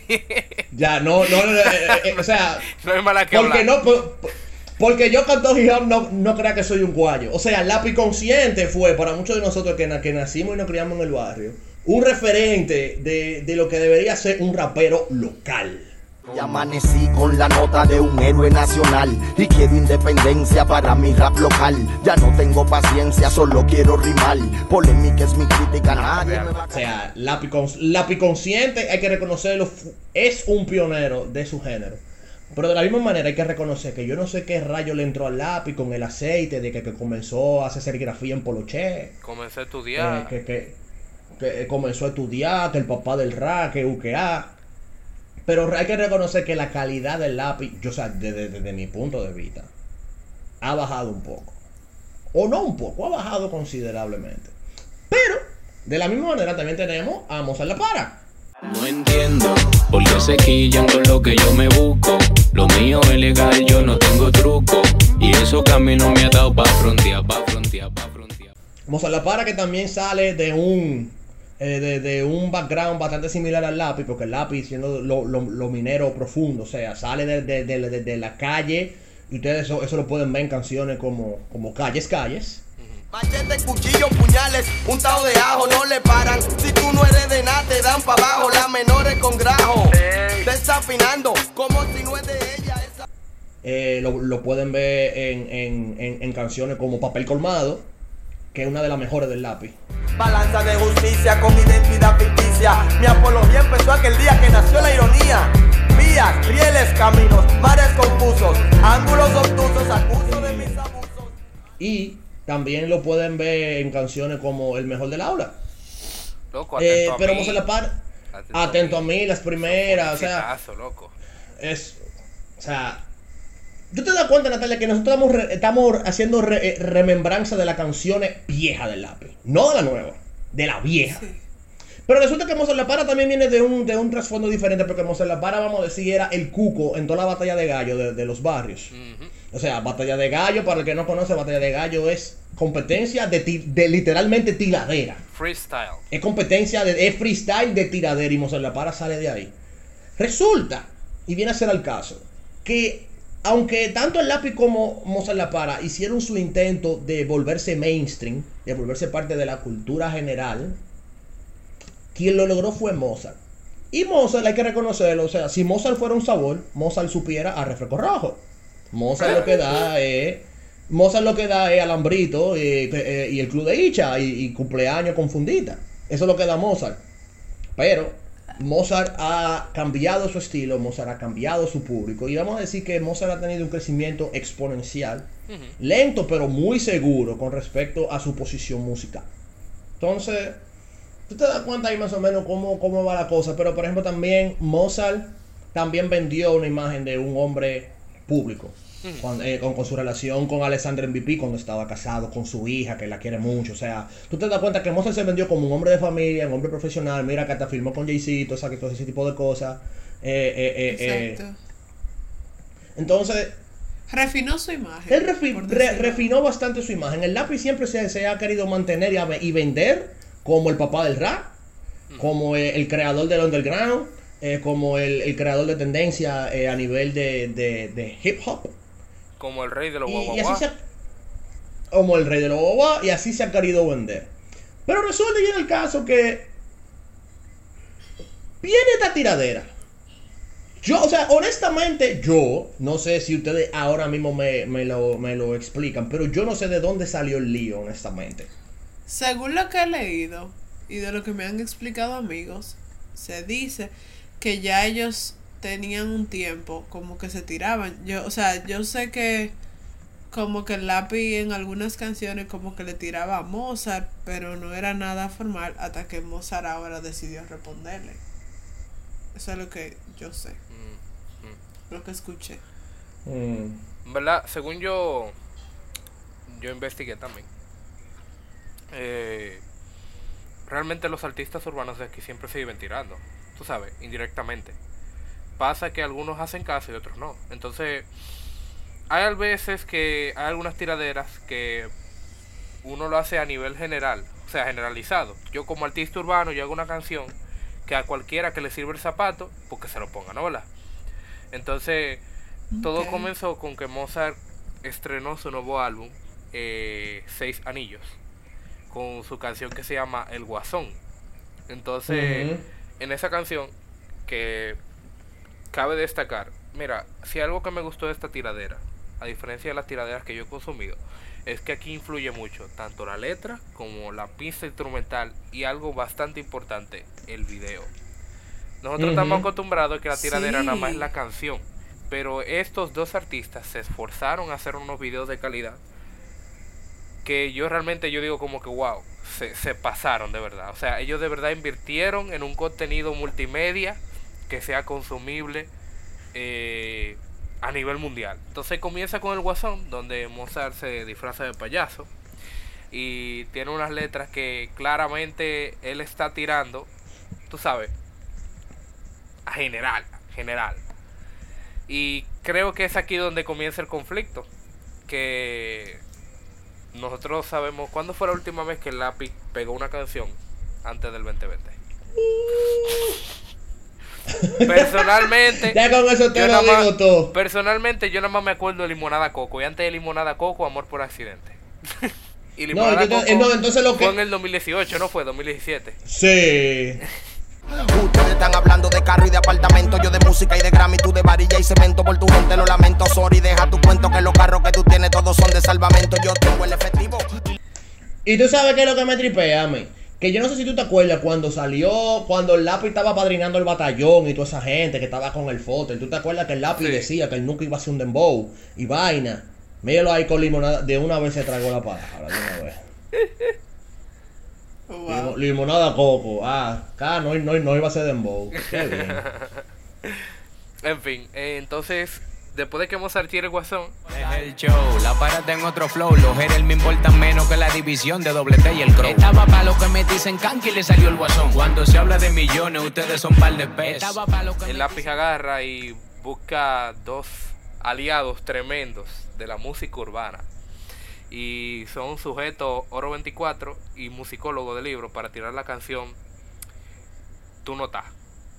C: Ya, no, no, no, eh, eh, o sea,
B: No hay mala que
C: porque
B: hablar.
C: no, por- por- porque yo canto hip hop no, no crea que soy un guayo. O sea, el lápiz consciente fue para muchos de nosotros que, na- que nacimos y nos criamos en el barrio, un referente de, de lo que debería ser un rapero local.
F: Y amanecí con la nota de un héroe nacional y quiero independencia para mi rap local. Ya no tengo paciencia, solo quiero rimar. Polémica es mi crítica, nadie me va a
C: O sea, lápiz, cons- lápiz consciente, hay que reconocerlo, fu- es un pionero de su género. Pero de la misma manera hay que reconocer que yo no sé qué rayo le entró al lápiz con el aceite de que, que comenzó a hacer serigrafía en Poloché.
B: Comencé a
C: eh,
B: estudiar.
C: que, que, que comenzó a estudiar, que el papá del rap, que U K A. Pero hay que reconocer que la calidad del lápiz, yo, o sea, desde, desde mi punto de vista, ha bajado un poco. O no un poco, ha bajado considerablemente. Pero, de la misma manera, también tenemos a Mozart La Para.
H: No entiendo por qué se quillan con lo que yo me busco. Lo mío es legal, yo no tengo truco. Y eso que a mí no me ha dado pa' frontear, pa' frontear, pa' frontear.
C: Mozart La Para, que también sale de un eh, de, de un background bastante similar al lápiz, porque el lápiz siendo lo, lo, lo minero profundo, o sea, sale de, de, de, de, de la calle, y ustedes eso, eso lo pueden ver en canciones como, como Calles, Calles.
F: Machete, cuchillo, puñales, un tao de ajo, no le paran. Si tú no eres de nada, te dan pa' abajo. Las menores con grajo, desafinando, como si no es de ella. Esa...
C: Eh, lo, lo pueden ver en, en, en, en canciones como Papel Colmado, que es una de las mejores del lápiz.
F: Balanza de justicia con identidad ficticia. Mi apología empezó aquel día que nació la ironía. Vías, rieles, caminos, mares confusos, ángulos obtusos, acuso de mis abusos.
C: Y también lo pueden ver en canciones como El Mejor del Aula.
B: Loco,
C: Eh,
B: atento a
C: pero
B: mí.
C: Mozart La Para,
B: Atento,
C: atento a mí, las primeras, o sea,
B: Exitazo, loco.
C: es, o sea, ¿tú te das cuenta, Natalia, que nosotros estamos, re- estamos haciendo re- eh, remembranza de las canciones viejas del lápiz? No de la nueva, de la vieja.
A: Sí.
C: Pero resulta que Mozart La Para también viene de un, de un trasfondo diferente, porque Mozart La Para, vamos a decir, era el cuco en toda la batalla de gallo de, de los barrios.
B: Ujú.
C: O sea, batalla de gallo, para el que no conoce, batalla de gallo es competencia de, ti- de literalmente tiradera.
B: Freestyle.
C: Es competencia de es freestyle de tiradera y Mozart La Para sale de ahí. Resulta, y viene a ser al caso, que aunque tanto el lápiz como Mozart La Para hicieron su intento de volverse mainstream, de volverse parte de la cultura general, quien lo logró fue Mozart. Y Mozart hay que reconocerlo, o sea, si Mozart fuera un sabor, Mozart supiera a refresco rojo. Mozart lo que da es Mozart lo que da es alambrito eh, eh, y el club de Icha y, y cumpleaños con fundita. Eso es lo que da Mozart. Pero Mozart ha cambiado su estilo, Mozart ha cambiado su público. Y vamos a decir que Mozart ha tenido un crecimiento exponencial,
B: Ujú.
C: lento pero muy seguro con respecto a su posición musical. Entonces, tú te das cuenta ahí más o menos cómo, cómo va la cosa. Pero por ejemplo también Mozart también vendió una imagen de un hombre público. Con, eh, con, con su relación con Alexandra M V P cuando estaba casado con su hija, que la quiere mucho. O sea, tú te das cuenta que Mozart se vendió como un hombre de familia, un hombre profesional. Mira que hasta firmó con Jay-Z, todo, todo ese tipo de cosas. Eh, eh, eh,
A: Exacto.
C: eh. Entonces,
A: Refinó su imagen.
C: él refi-
A: por
C: re-
A: decirlo.
C: refinó bastante su imagen. El lápiz siempre se, se ha querido mantener y, a- y vender como el papá del rap, como el, el creador del underground, eh, como el, el creador de tendencia eh, a nivel de, de, de hip hop.
B: Como el rey de los
C: Y, y así
B: guaguaguá.
C: se ha, como el rey de los guaguaguá, y así se ha querido vender. Pero resulta y viene el caso que viene esta tiradera. Yo, o sea, honestamente, yo no sé si ustedes ahora mismo me, me, lo, me lo explican, pero yo no sé de dónde salió el lío, honestamente.
A: Según lo que he leído y de lo que me han explicado amigos, se dice que ya ellos tenían un tiempo como que se tiraban. Yo, o sea, yo sé que como que el lápiz en algunas canciones como que le tiraba a Mozart, pero no era nada formal hasta que Mozart ahora decidió responderle. Eso es lo que yo sé,
B: Mm, mm.
A: lo que escuché.
C: Mm.
B: ¿Verdad? Según yo, yo investigué también. Eh, realmente los artistas urbanos de aquí siempre se viven tirando, tú sabes, indirectamente. Pasa que algunos hacen caso y otros no. Entonces, hay a veces que hay algunas tiraderas que uno lo hace a nivel general, o sea, generalizado. Yo como artista urbano, yo hago una canción que a cualquiera que le sirva el zapato, porque se lo ponga, ¿no? ¿Verdad? Entonces, todo
A: Ok.
B: comenzó con que Mozart estrenó su nuevo álbum, eh, Seis Anillos, con su canción que se llama El Guasón. Entonces,
C: Ujú.
B: en esa canción, que cabe destacar, mira, si algo que me gustó de esta tiradera, a diferencia de las tiraderas que yo he consumido, es que aquí influye mucho tanto la letra como la pista instrumental y algo bastante importante, el video. Nosotros
C: Ujú.
B: estamos acostumbrados a que la tiradera
A: Sí.
B: nada más es la canción, pero estos dos artistas se esforzaron a hacer unos videos de calidad que yo realmente yo digo como que wow, se, se pasaron de verdad. O sea, ellos de verdad invirtieron en un contenido multimedia que sea consumible eh, a nivel mundial. Entonces comienza con El Guasón, donde Mozart se disfraza de payaso y tiene unas letras que claramente él está tirando, tú sabes, a general, general. Y creo que es aquí donde comienza el conflicto, que nosotros sabemos cuándo fue la última vez que el lápiz pegó una canción antes del veinte veinte. Personalmente,
C: Ya con eso te
B: yo
C: lo
B: nada más-
C: digo todo.
B: personalmente yo nada más me acuerdo de Limonada Coco, y antes de Limonada Coco, Amor por Accidente. Y
C: No,
B: Limonada
C: yo te-
B: Coco
C: no, entonces lo que-
B: fue en el dos mil dieciocho, no fue dos mil diecisiete.
C: Sí.
F: Ustedes están hablando de carro y de apartamento, yo de música y de Grammy, tú de varilla y cemento. Por tu gente lo lamento, sorry, deja tu cuento que los carros que tú tienes todos son de salvamento. Yo tengo el efectivo.
C: Y tú sabes qué es lo que me tripea a mí. Que yo no sé si tú te acuerdas cuando salió, cuando el lápiz estaba padrinando el batallón y toda esa gente que estaba con el foto. ¿Tú te acuerdas que el lápiz
B: Sí.
C: decía que él nunca iba a hacer un dembow y vaina? Míralo ahí con limonada, de una vez se tragó la palabra, de una vez.
A: Wow.
C: Limo- limonada coco, ah, acá no, no, no iba a ser dembow. Qué bien.
B: En fin, eh, entonces, después de que Mozart tire El Guasón,
H: Es el show, la parada en otro flow. Los Jerez me importan menos que la división de doble T y el Crow. Estaba pa' lo que me dicen canque y le salió el guasón. Cuando se habla de millones, ustedes son par de pesos. Estaba pa' lo que
B: el
H: me
B: lápiz agarra y busca dos aliados tremendos de la música urbana. Y son sujetos Oro veinticuatro y musicólogo de libro para tirar la canción Tú no estás.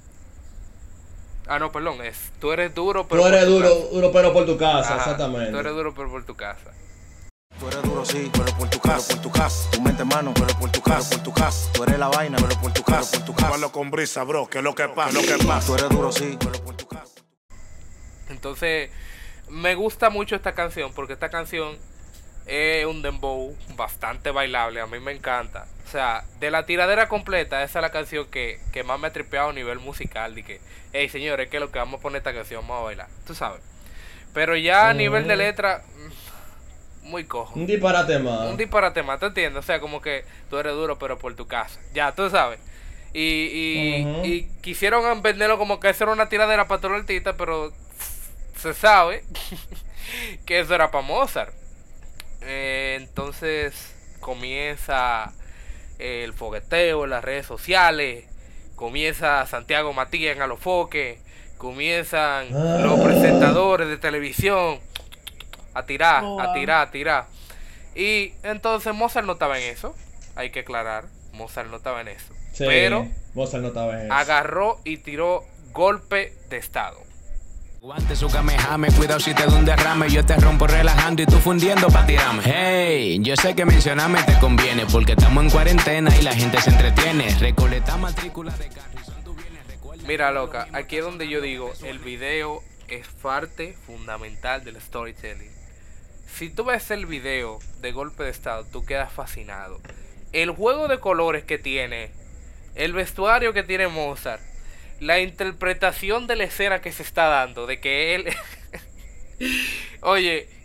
B: Ah, no, perdón, es Tú eres duro, pero
C: Tú eres
B: por tu
C: duro,
B: casa.
C: duro pero por tu casa,
B: Ajá,
C: exactamente.
B: Tú eres duro, pero por tu casa.
I: Tú eres duro, sí, pero por tu casa, por tu casa. Tu mente mano, pero por tu casa, por tu casa. Tú eres la vaina, pero por tu casa, por tu casa.
G: Hablo con brisa, bro, que es lo que pasa, lo que pasa.
I: Tú eres duro, sí, pero por tu casa.
B: Entonces, me gusta mucho esta canción porque esta canción es un dembow bastante bailable, a mí me encanta. O sea, de la tiradera completa, esa es la canción que, que más me ha tripeado a nivel musical. De que, hey señores, que es lo que vamos a poner esta canción, vamos a bailar, tú sabes. Pero ya a nivel de letra, mm, muy cojo.
C: Un disparate más.
B: Un disparate más, ¿te entiendes? O sea, como que tú eres duro, pero por tu casa. Ya, tú sabes. Y, y,
C: Ujú.
B: y quisieron venderlo como que eso era una tiradera para todo el artista, pero se sabe que eso era para Mozart. Eh, entonces comienza el fogueteo en las redes sociales, comienza Santiago Matías en Alofoque, comienzan
C: Ah.
B: los presentadores de televisión a tirar,
A: Oh,
B: a
A: wow.
B: tirar, a tirar. Y entonces Mozart no estaba en eso, hay que aclarar, Mozart no estaba en eso.
C: Sí,
B: Pero
C: Mozart no estaba en eso.
B: agarró y tiró golpe de estado.
H: Guante su kamehame, cuidado si te da un derrame. Yo te rompo relajando y tú fundiendo pa' tirarme. Hey, yo sé que mencionarme te conviene porque estamos en cuarentena y la gente se entretiene. Recoleta matrícula de Carrizón, tú vienes, recuerda.
B: Mira, loca, aquí es donde yo digo, el video es parte fundamental del storytelling. Si tú ves el video de golpe de estado, tú quedas fascinado. El juego de colores que tiene, el vestuario que tiene Mozart, la interpretación de la escena que se está dando, de que él... Oye,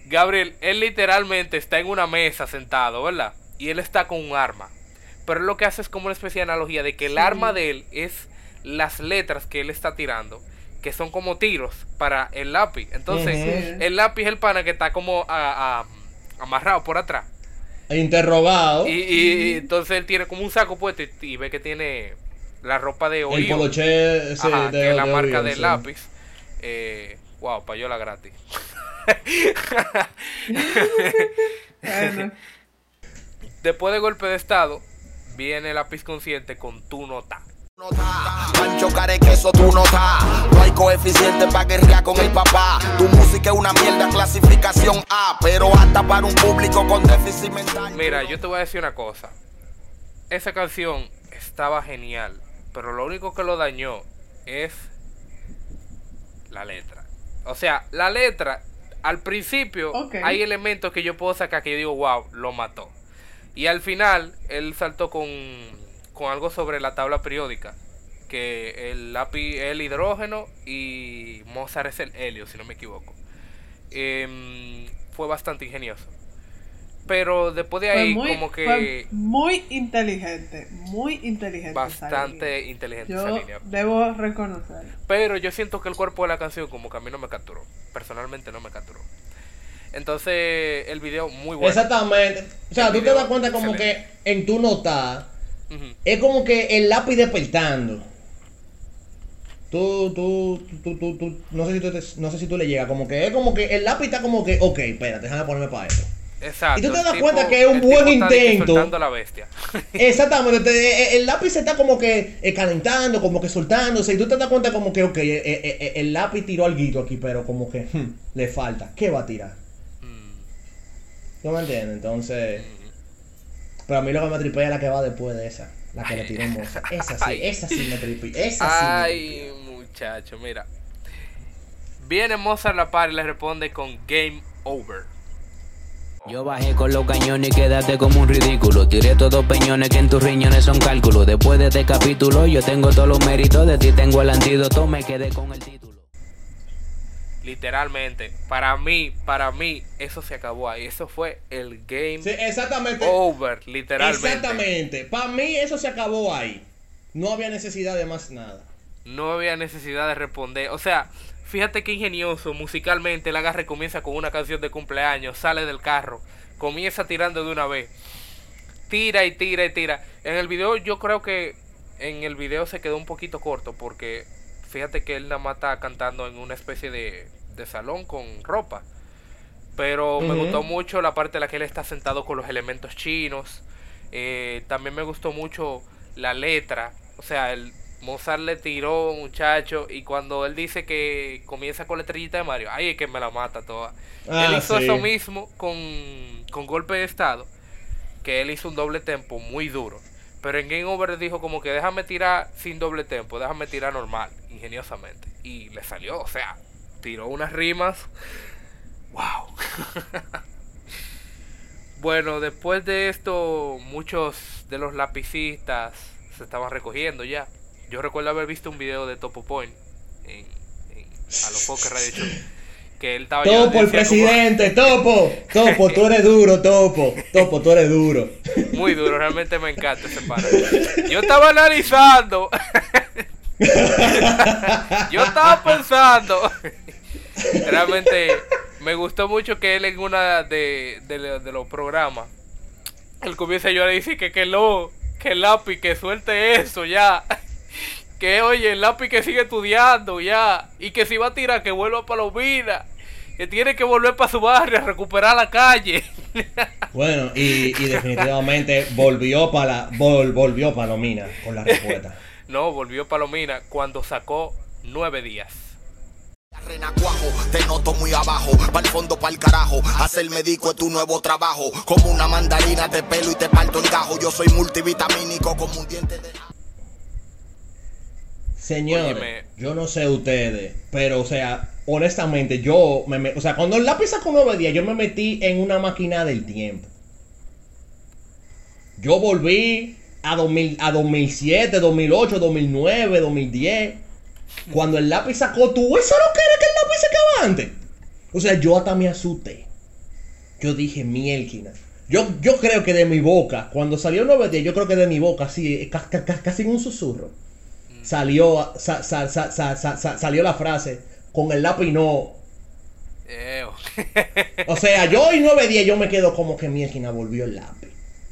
B: Gabriel, él literalmente está en una mesa sentado, ¿verdad? Y él está con un arma. Pero él lo que hace es como una especie de analogía de que el arma de él es las letras que él está tirando, que son como tiros para el lápiz. Entonces, uh-huh. el lápiz es el pana que está como a, a, amarrado por atrás.
C: Interrogado.
B: Y, y, y entonces él tiene como un saco puesto y, y ve que tiene la ropa de Oyo.
C: El poloché ese
B: Ajá,
C: de,
B: que es la
C: de
B: marca
C: Oyo,
B: del
C: sí.
B: lápiz. Eh, wow, payola gratis.
A: Bueno.
B: Después de golpe de estado, viene el lápiz consciente con tu nota.
F: Pancho Carequeso, tú no estás. No hay coeficiente para guerrear con el papá. Tu música es una mierda, clasificación A, pero hasta para un público con déficit mental.
B: Mira, yo te voy a decir una cosa. Esa canción estaba genial, pero lo único que lo dañó es la letra. O sea, la letra, al principio okay. hay elementos que yo puedo sacar que yo digo, wow, lo mató. Y al final, él saltó con, con algo sobre la tabla periódica. Que el lápiz es el hidrógeno y Mozart es el helio, si no me equivoco. Eh, fue bastante ingenioso. Pero después de ahí,
A: muy,
B: como que...
A: Fue muy inteligente, muy inteligente.
B: Bastante inteligente esa línea.
A: Debo reconocer.
B: Pero yo siento que el cuerpo de la canción como que a mí no me capturó. Personalmente no me capturó. Entonces, el video muy bueno.
C: Exactamente. O sea, el tú te das cuenta como excelente. Que en tu nota uh-huh. es como que el lápiz despertando. Tú, tú, tú, tú, tú, no sé si tú, te, no sé si tú le llegas, como que es como que el lápiz está como que, ok, espérate, déjame ponerme para esto.
B: Exacto.
C: Y tú te das
B: tipo,
C: cuenta que es un buen intento.
B: La bestia.
C: Exactamente. Te, el lápiz se está como que eh, calentando, como que soltándose. Y tú te das cuenta como que, ok, eh, eh, el lápiz tiró algo aquí, pero como que hmm, le falta. ¿Qué va a tirar? Mm. ¿No me entiendes? Entonces. Mm. Pero a mí lo que me tripea es la que va después de esa. La que le tiró Mozart. Esa sí, Ay. esa sí me tripea. Esa sí.
B: Ay, me muchacho, mira. Viene Mozart la par y le responde con Game Over.
H: Yo bajé con los cañones y quédate como un ridículo. Tiré todos peñones que en tus riñones son cálculos. Después de este capítulo yo tengo todos los méritos. De ti tengo el antídoto, me quedé con el título.
B: Literalmente, para mí, para mí, eso se acabó ahí. Eso fue el game
C: sí, exactamente.
B: over, literalmente.
C: Exactamente, para mí eso se acabó ahí. No había necesidad de más nada.
B: No había necesidad de responder, o sea... Fíjate qué ingenioso, musicalmente el agarre comienza con una canción de cumpleaños, sale del carro, comienza tirando de una vez, tira y tira y tira. En el video yo creo que en el video se quedó un poquito corto porque fíjate que él nada más está cantando en una especie de, de salón con ropa. Pero uh-huh. me gustó mucho la parte en la que él está sentado con los elementos chinos. Eh, también me gustó mucho la letra, o sea, el... Mozart le tiró, muchacho, y cuando él dice que comienza con la estrellita de Mario, ay, es que me la mata toda. Ah, él hizo sí. eso mismo con, con Golpe de Estado, que él hizo un doble tempo muy duro. Pero en Game Over dijo como que déjame tirar sin doble tempo, déjame tirar normal, ingeniosamente. Y le salió, o sea, tiró unas rimas. ¡Wow! Bueno, después de esto, muchos de los lapicistas se estaban recogiendo ya. Yo recuerdo haber visto un video de Topo Point en, en a los Foques Radio Show, que él estaba
C: Topo, el presidente, como... Topo, Topo, tú eres duro, Topo, Topo, tú eres duro.
B: Muy duro, realmente me encanta ese pana. Yo estaba analizando, yo estaba pensando, realmente me gustó mucho que él en una de, de, de los programas, él comienza a llorar y dice que que lo, que el lápiz, que suelte eso ya. Que oye, el lápiz que sigue estudiando ya. Y que si va a tirar, que vuelva a Palomina. Que tiene que volver para su barrio a recuperar la calle.
C: Bueno, y, y definitivamente volvió para vol, volvió Palomina con la respuesta.
B: No, volvió Palomina cuando sacó nueve días.
F: Renacuajo, te noto muy abajo, pa'l fondo, pa'l carajo. Hacer médico es tu nuevo trabajo. Como una mandarina te pelo y te parto el gajo. Yo soy multivitamínico como un diente de...
C: Señores, Óyeme. Yo no sé ustedes, pero o sea, honestamente yo, me, me, o sea, cuando el lápiz sacó nueve días, yo me metí en una máquina del tiempo. Yo volví a, dos mil, a dos mil siete, dos mil ocho, dos mil nueve, dos mil diez. Cuando el lápiz sacó, ¿tú eso no crees que el lápiz se acaba antes? O sea, yo hasta me asusté. yo dije, mielquina. Yo, yo creo que de mi boca, cuando salió nueve diez, yo creo que de mi boca, así, ca, ca, ca, casi en un susurro, salió, sa, sa, sa, sa, sa, sa, salió la frase, con el lápiz no. O sea, yo hoy nueve diez, yo me quedo como que mielquina, volvió el lápiz.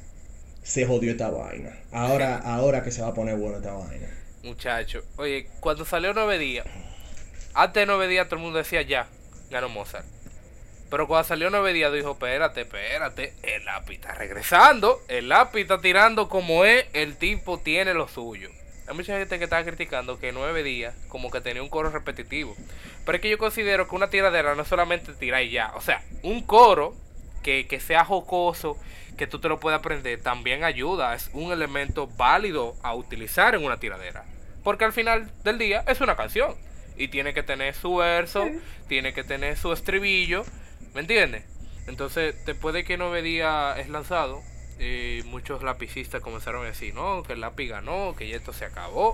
C: Se jodió esta vaina. Ahora, ahora que se va a poner bueno esta vaina.
B: Muchacho, oye, cuando salió nueve días, antes de nueve días todo el mundo decía ya, ganó Mozart. Pero cuando salió nueve días dijo, espérate, espérate, el lápiz está regresando, el lápiz está tirando como es, el tipo tiene lo suyo. Hay mucha gente que está criticando que nueve días como que tenía un coro repetitivo. Pero es que yo considero que una tiradera no es solamente tirar y ya. O sea, un coro que, que sea jocoso, que tú te lo puedas aprender, también ayuda. Es un elemento válido a utilizar en una tiradera. Porque al final del día es una canción. Y tiene que tener su verso, sí. Tiene que tener su estribillo. ¿Me entiendes? Entonces, después de que nueve días es lanzado, eh, muchos lapicistas comenzaron a decir, no, que el lápiz ganó, que ya esto se acabó.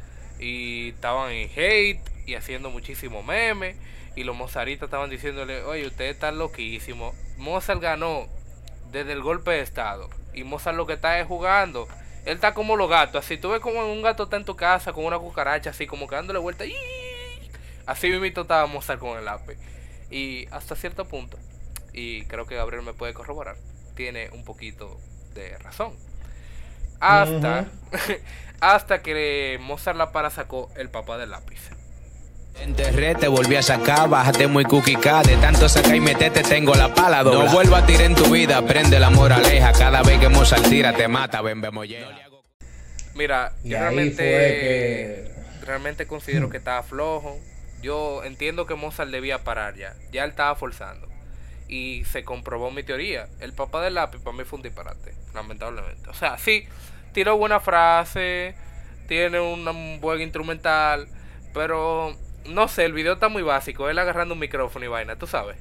B: Y estaban en hate y haciendo muchísimo meme. Y los mozaritas estaban diciéndole, oye, ustedes están loquísimos. Mozart ganó desde el golpe de estado. Y Mozart lo que está es jugando. Él está como los gatos. Así tú ves como un gato está en tu casa con una cucaracha, así como que dándole vuelta. Así mismo estaba Mozart con el lápiz. Y hasta cierto punto, y creo que Gabriel me puede corroborar, tiene un poquito de razón. Hasta, uh-huh. hasta que Mozart La Para sacó El Papá del Lápiz.
H: Enterré, te volví a sacar, bájate muy cuquica. De tanto sacar y meterte tengo la pala dobla. No vuelvo a tirar en tu vida, aprende la moraleja. Cada vez que Mozart tira te mata, ven, vemos ya.
B: Mira, yo realmente, que... realmente considero que estaba flojo. Yo entiendo que Mozart debía parar ya. Ya él estaba forzando. Y se comprobó mi teoría. El Papá del Lápiz para mí fue un disparate, lamentablemente. O sea, sí, tiró buena frase, tiene un buen instrumental, pero no sé, el video está muy básico. Él agarrando un micrófono y vaina, tú sabes.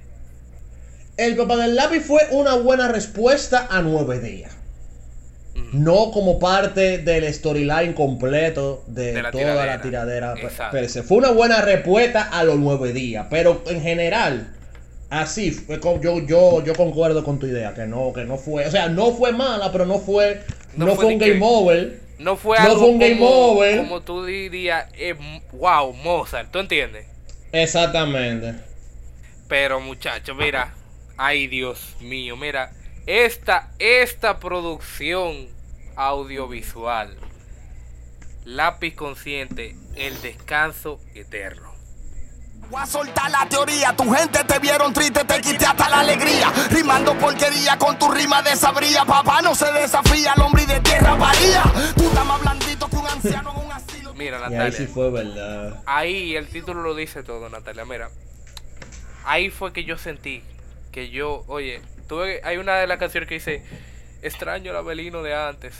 C: El Papá del Lápiz fue una buena respuesta a nueve días. Uh-huh. No como parte del storyline completo de, de la toda tiradera. la tiradera. Pero se fue una buena respuesta a los nueve días. Pero en general, así fue, yo, yo, yo concuerdo con tu idea. Que no, que no fue. O sea, no fue mala, pero no fue. No, no fue, fue un game over.
B: No fue
C: no
B: algo
C: fue un game
B: como,
C: over.
B: como tú dirías, eh, wow, Mozart. ¿Tú entiendes?
C: Exactamente.
B: Pero muchachos, mira. Ay, Dios mío, mira. Esta, esta producción audiovisual, Lápiz Consciente, el descanso eterno.
F: Voy a soltar la teoría, tu gente te vieron triste, te quité hasta la alegría. Rimando porquería con tu rima desabría. Papá no se desafía, al hombre de tierra varía. Tú estás más blandito que un anciano en un asilo.
B: Mira, Natalia.
C: Y ahí sí fue verdad.
B: Ahí el título lo dice todo, Natalia. Mira, ahí fue que yo sentí que yo, oye, tuve, hay una de las canciones que dice, extraño el Abelino de antes.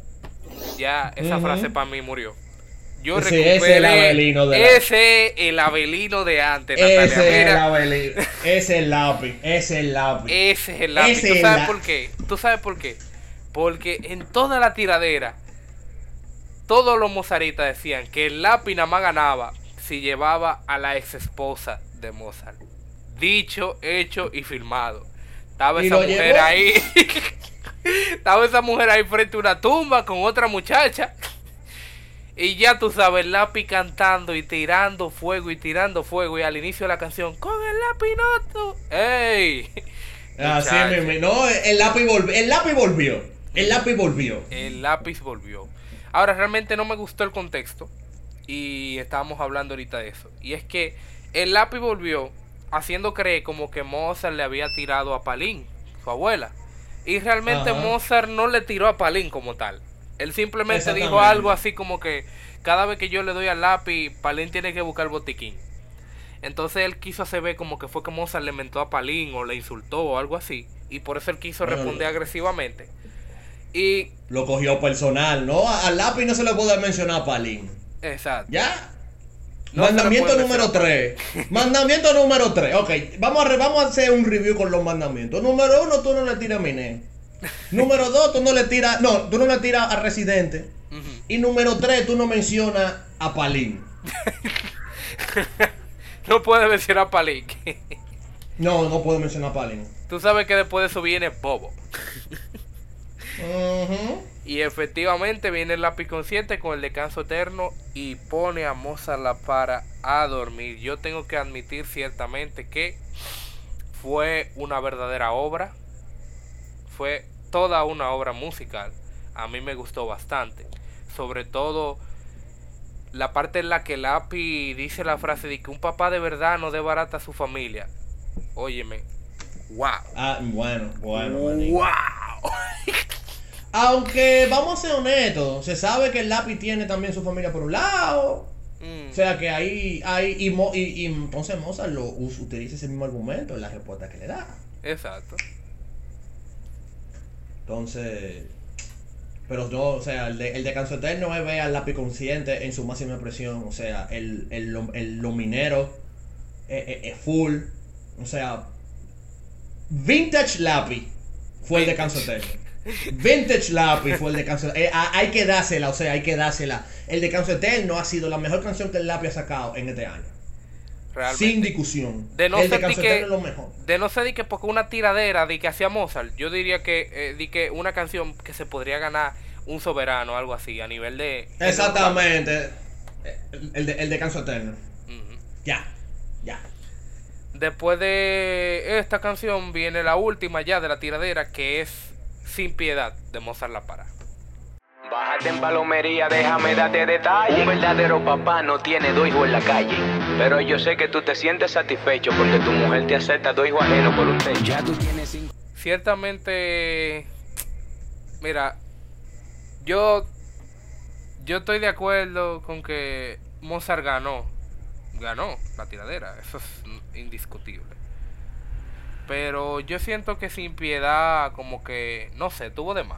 B: Ya, esa uh-huh. frase para mí murió. Yo
C: sí,
B: recuperé
C: ese el Abelino de
B: ese el Abelino de antes, Natalia.
C: Ese
B: Mira,
C: el Abelino, ese es el lápiz, ese es el lápiz.
B: Ese es el lápiz.
C: Ese
B: ¿Tú sabes
C: la...
B: por qué? ¿Tú sabes por qué? Porque en toda la tiradera, todos los mozaritas decían que el lápiz nada más ganaba si llevaba a la ex esposa de Mozart. Dicho, hecho y filmado. Estaba esa mujer llevó? ahí. Estaba esa mujer ahí frente a una tumba con otra muchacha. Y ya tú sabes, el lápiz cantando y tirando fuego y tirando fuego. Y al inicio de la canción, con el lapinoto. ¡Ey!
C: Así mismo. No, el lápiz volvió. El lápiz volvió. El lápiz volvió.
B: El lápiz volvió. Ahora, realmente no me gustó el contexto. Y estábamos hablando ahorita de eso. Y es que el lápiz volvió haciendo creer como que Mozart le había tirado a Palín, su abuela. Y realmente Ajá. Mozart no le tiró a Palín como tal. Él simplemente dijo algo así como que cada vez que yo le doy al lápiz, Palín tiene que buscar el botiquín. Entonces él quiso hacer ver como que fue que Mozart le mentó a Palín o le insultó o algo así. Y por eso él quiso bueno, responder agresivamente. Y
C: lo cogió personal, ¿no? Al lápiz no se le puede mencionar a Palín.
B: Exacto.
C: ¿Ya? No mandamiento número tres. Mandamiento número tres. Ok, vamos a, vamos a hacer un review con los mandamientos. Número uno, tú no le tiras a Miné. Número dos, tú no le tiras. No, tú no le tiras a Residente. Uh-huh. Y número tres, tú no mencionas a Palín.
B: No puedes mencionar a Palín.
C: No, no puedo mencionar Palin.
B: Tú sabes que después de eso viene Bobo.
C: Uh-huh.
B: Y efectivamente viene el lápiz consciente con el descanso eterno y pone a Mozart La Para a dormir. Yo tengo que admitir ciertamente que fue una verdadera obra. Fue toda una obra musical. A mí me gustó bastante. Sobre todo la parte en la que Lápiz dice la frase de que un papá de verdad no desbarata a su familia. Óyeme. Wow.
C: Ah, bueno, bueno.
B: Wow.
C: Aunque vamos a ser honestos, se sabe que el Lápiz tiene también su familia por un lado.
B: Mm.
C: O sea que ahí, ahí y, Mo, y, y entonces Mozart lo utiliza ese mismo argumento en la respuesta que le da.
B: Exacto.
C: Entonces, pero no, o sea, el, de, el descanso eterno es ver al Lápiz consciente en su máxima expresión. O sea, el, el, el, el lo minero es, es, es full. O sea, Vintage Lápiz fue el descanso eterno. Vintage Lápiz fue el descanso. Eh, hay que dársela, o sea, hay que dársela. El descanso eterno ha sido la mejor canción que el Lápiz ha sacado en este año. Realmente. Sin discusión.
B: De no
C: el
B: ser
C: descanso
B: de que,
C: eterno es lo mejor.
B: De no ser de que porque una tiradera de que hacía Mozart, yo diría que, eh, de que una canción que se podría ganar un soberano o algo así a nivel de.
C: Exactamente. El, el, de, el descanso eterno.
B: Uh-huh.
C: Ya, ya.
B: Después de esta canción viene la última ya de la tiradera, que es Sin Piedad, de Mozart La Para.
H: Bájate en palomería, déjame darte detalles. Un verdadero papá no tiene dos hijos en la calle. Pero yo sé que tú te sientes satisfecho porque tu mujer te acepta dos hijos ajenos por un techo. Ya tú tienes cinco.
B: Ciertamente, mira, yo, yo estoy de acuerdo con que Mozart ganó. Ganó la tiradera, eso es indiscutible. Pero yo siento que Sin Piedad, como que, no sé, tuvo de más.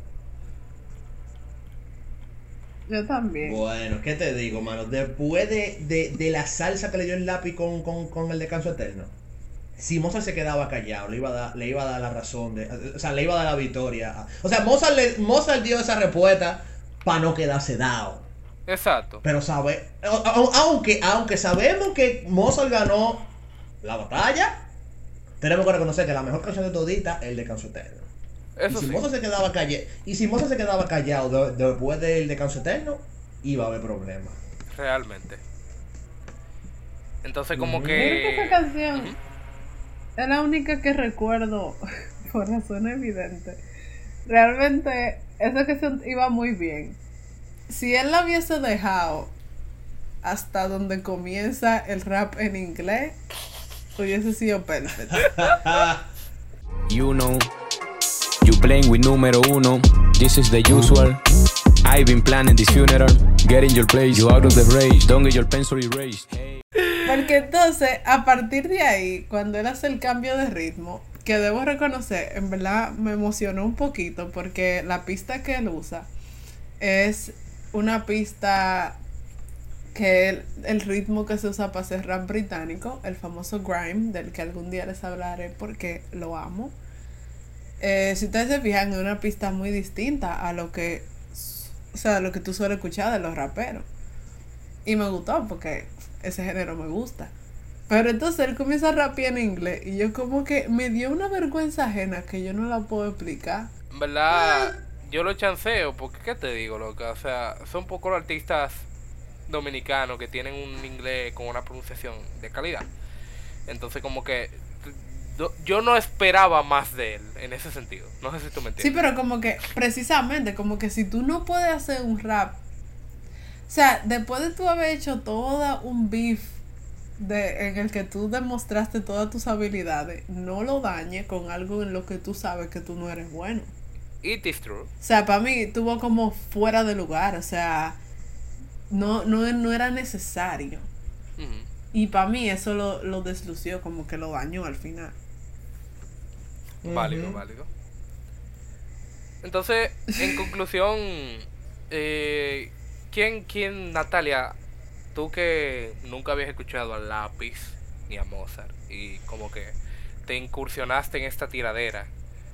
A: Yo también.
C: Bueno, ¿qué te digo, mano? Después de, de, de la salsa que le dio el Lápiz con, con, con el descanso eterno, si Mozart se quedaba callado, le iba a dar, le iba a dar la razón, de, o sea, le iba a dar la victoria. O sea, Mozart, le, Mozart dio esa respuesta para no quedarse dado.
B: Exacto.
C: Pero sabe, aunque, aunque sabemos que Mozart ganó la batalla, tenemos que reconocer que la mejor canción de todita es el descanso eterno.
B: Eso
C: y si
B: sí.
C: Mozart se quedaba callado, y si Mozart se quedaba callado de, después del descanso eterno, iba a haber problemas.
B: Realmente. Entonces como
C: Mm.
B: que...
A: Yo creo que esa canción uh-huh. es la única que recuerdo por razón evidente. Realmente esa canción iba muy bien. Si él la hubiese dejado hasta donde comienza el rap en inglés, hubiese sido perfecto.
H: You know, you playing with número uno. This is the usual. I've been planning this funeral. Get in your place, you out of the race. Don't get your pencil erased. Hey.
A: Porque entonces, a partir de ahí, cuando él hace el cambio de ritmo, que debo reconocer, en verdad me emocionó un poquito, porque la pista que él usa es una pista que el, el ritmo que se usa para hacer rap británico, el famoso grime, del que algún día les hablaré porque lo amo. Eh, si ustedes se fijan, es una pista muy distinta a lo que, o sea, a lo que tú sueles escuchar de los raperos. Y me gustó porque ese género me gusta. Pero entonces él comienza a rapear en inglés y yo como que me dio una vergüenza ajena que yo no la puedo explicar.
B: ¿Verdad? Yo lo chanceo, porque ¿qué te digo, loca? O sea, son pocos los artistas dominicanos que tienen un inglés con una pronunciación de calidad. Entonces como que yo no esperaba más de él en ese sentido. No sé si tú me entiendes.
A: Sí, pero como que precisamente, como que si tú no puedes hacer un rap, o sea, después de tú haber hecho todo un beef de, en el que tú demostraste todas tus habilidades, no lo dañes con algo en lo que tú sabes que tú no eres bueno.
B: It is true.
A: O sea, para mí tuvo como fuera de lugar, o sea, no, no, no era necesario. Uh-huh. Y para mí eso lo, lo deslució, como que lo dañó al final.
B: Válido, uh-huh. válido. Entonces, en conclusión, eh, ¿quién, quién, Natalia, tú que nunca habías escuchado a Lápiz ni a Mozart y como que te incursionaste en esta tiradera,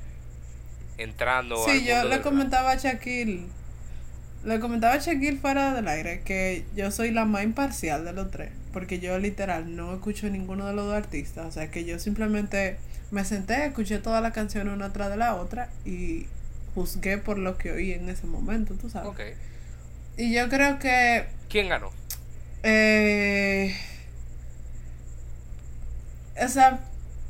B: entrando
A: sí, yo le comentaba a Shaquille le comentaba a Shaquille fuera del aire que yo soy la más imparcial de los tres, porque yo literal no escucho ninguno de los dos artistas. O sea, que yo simplemente me senté, escuché toda la canción una tras de la otra y juzgué por lo que oí en ese momento, tú sabes.
B: Ok.
A: Y yo creo que...
B: ¿Quién ganó?
A: Eh, o sea,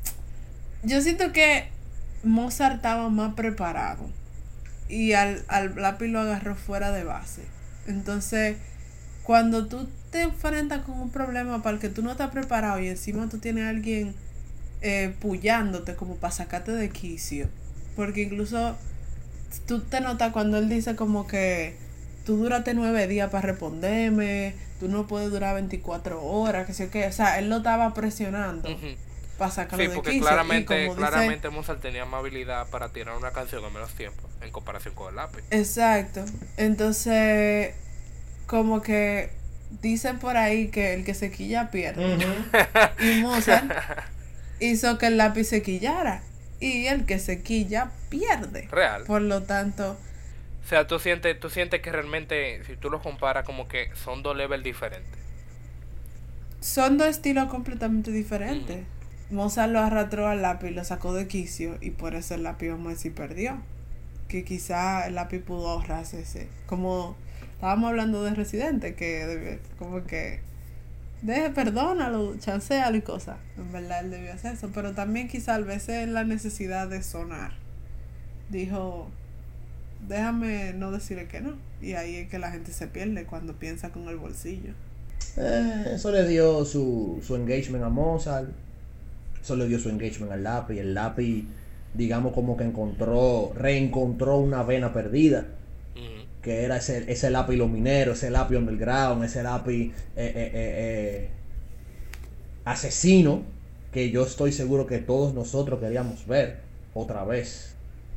A: yo siento que Mozart estaba más preparado y al, al lápiz lo agarró fuera de base. Entonces, cuando tú te enfrentas con un problema para el que tú no estás preparado y encima tú tienes a alguien eh, puyándote como para sacarte de quicio, porque incluso tú te notas cuando él dice como que tú duraste nueve días para responderme, tú no puedes durar veinticuatro horas, que sé qué, o sea, él lo estaba presionando. Uh-huh. Para sacarlo
B: sí,
A: de
B: porque
A: quicio.
B: claramente,
A: Y como
B: claramente
A: dice,
B: Mozart tenía más habilidad para tirar una canción en menos tiempo en comparación con el lápiz.
A: Exacto. Entonces, como que dicen por ahí que el que se quilla pierde. Uh-huh. Y Mozart hizo que el lápiz se quillara. Y el que se quilla pierde.
B: Real.
A: Por lo tanto...
B: O sea, tú sientes, tú sientes que realmente, si tú los comparas, como que son dos levels diferentes.
A: Son dos estilos completamente diferentes. Uh-huh. Mozart lo arrastró al lápiz, lo sacó de quicio y por eso el lápiz, vamos a decir, perdió. Que quizá el lápiz pudo ahorrarse ese. Como estábamos hablando de Residente, que debe, como que deje, perdónalo, chancealo y cosas. En verdad él debió hacer eso, pero también quizá a veces la necesidad de sonar. Dijo, déjame no decirle que no. Y ahí es que la gente se pierde cuando piensa con el bolsillo.
C: Eh, eso le dio su, su engagement a Mozart. Eso le dio su engagement al lápiz. El lápiz, digamos, como que encontró, reencontró una vena perdida. Uh-huh. Que era ese, ese lápiz los mineros, ese lápiz underground, ese lápiz eh, eh, eh, eh, asesino, que yo estoy seguro que todos nosotros queríamos ver otra vez.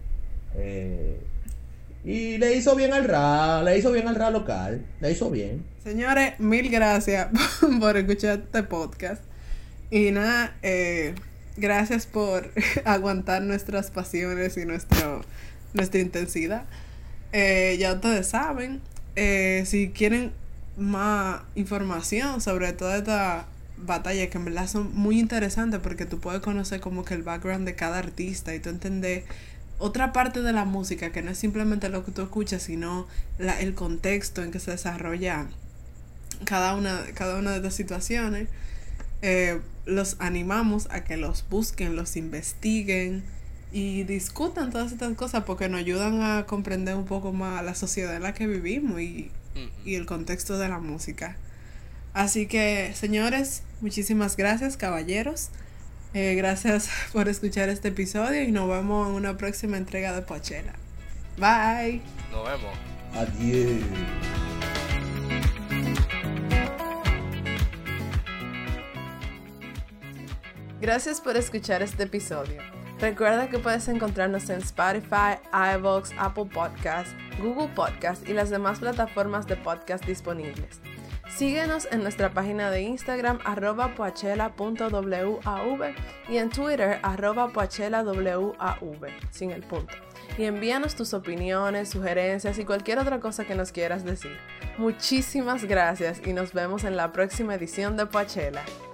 C: Eh, y le hizo bien al rap, le hizo bien al rap local, le hizo bien.
A: Señores, mil gracias por escuchar este podcast. Y nada, eh, gracias por aguantar nuestras pasiones y nuestro, nuestra intensidad. Eh, ya ustedes saben, eh, si quieren más información sobre toda esta batalla, que en verdad son muy interesantes porque tú puedes conocer como que el background de cada artista y tú entender otra parte de la música que no es simplemente lo que tú escuchas, sino la, el contexto en que se desarrolla cada una, cada una de estas situaciones. Eh, los animamos a que los busquen, los investiguen y discutan todas estas cosas porque nos ayudan a comprender un poco más la sociedad en la que vivimos y, uh-huh. y el contexto de la música. Así que, señores, muchísimas gracias, caballeros. Eh, gracias por escuchar este episodio y nos vemos en una próxima entrega de Pochela. Bye.
B: Nos vemos.
C: Adiós.
A: Gracias por escuchar este episodio. Recuerda que puedes encontrarnos en Spotify, iVoox, Apple Podcasts, Google Podcasts y las demás plataformas de podcast disponibles. Síguenos en nuestra página de Instagram arroba poachela punto wav y en Twitter arroba poachela wav, sin el punto. Y envíanos tus opiniones, sugerencias y cualquier otra cosa que nos quieras decir. Muchísimas gracias y nos vemos en la próxima edición de Poachela.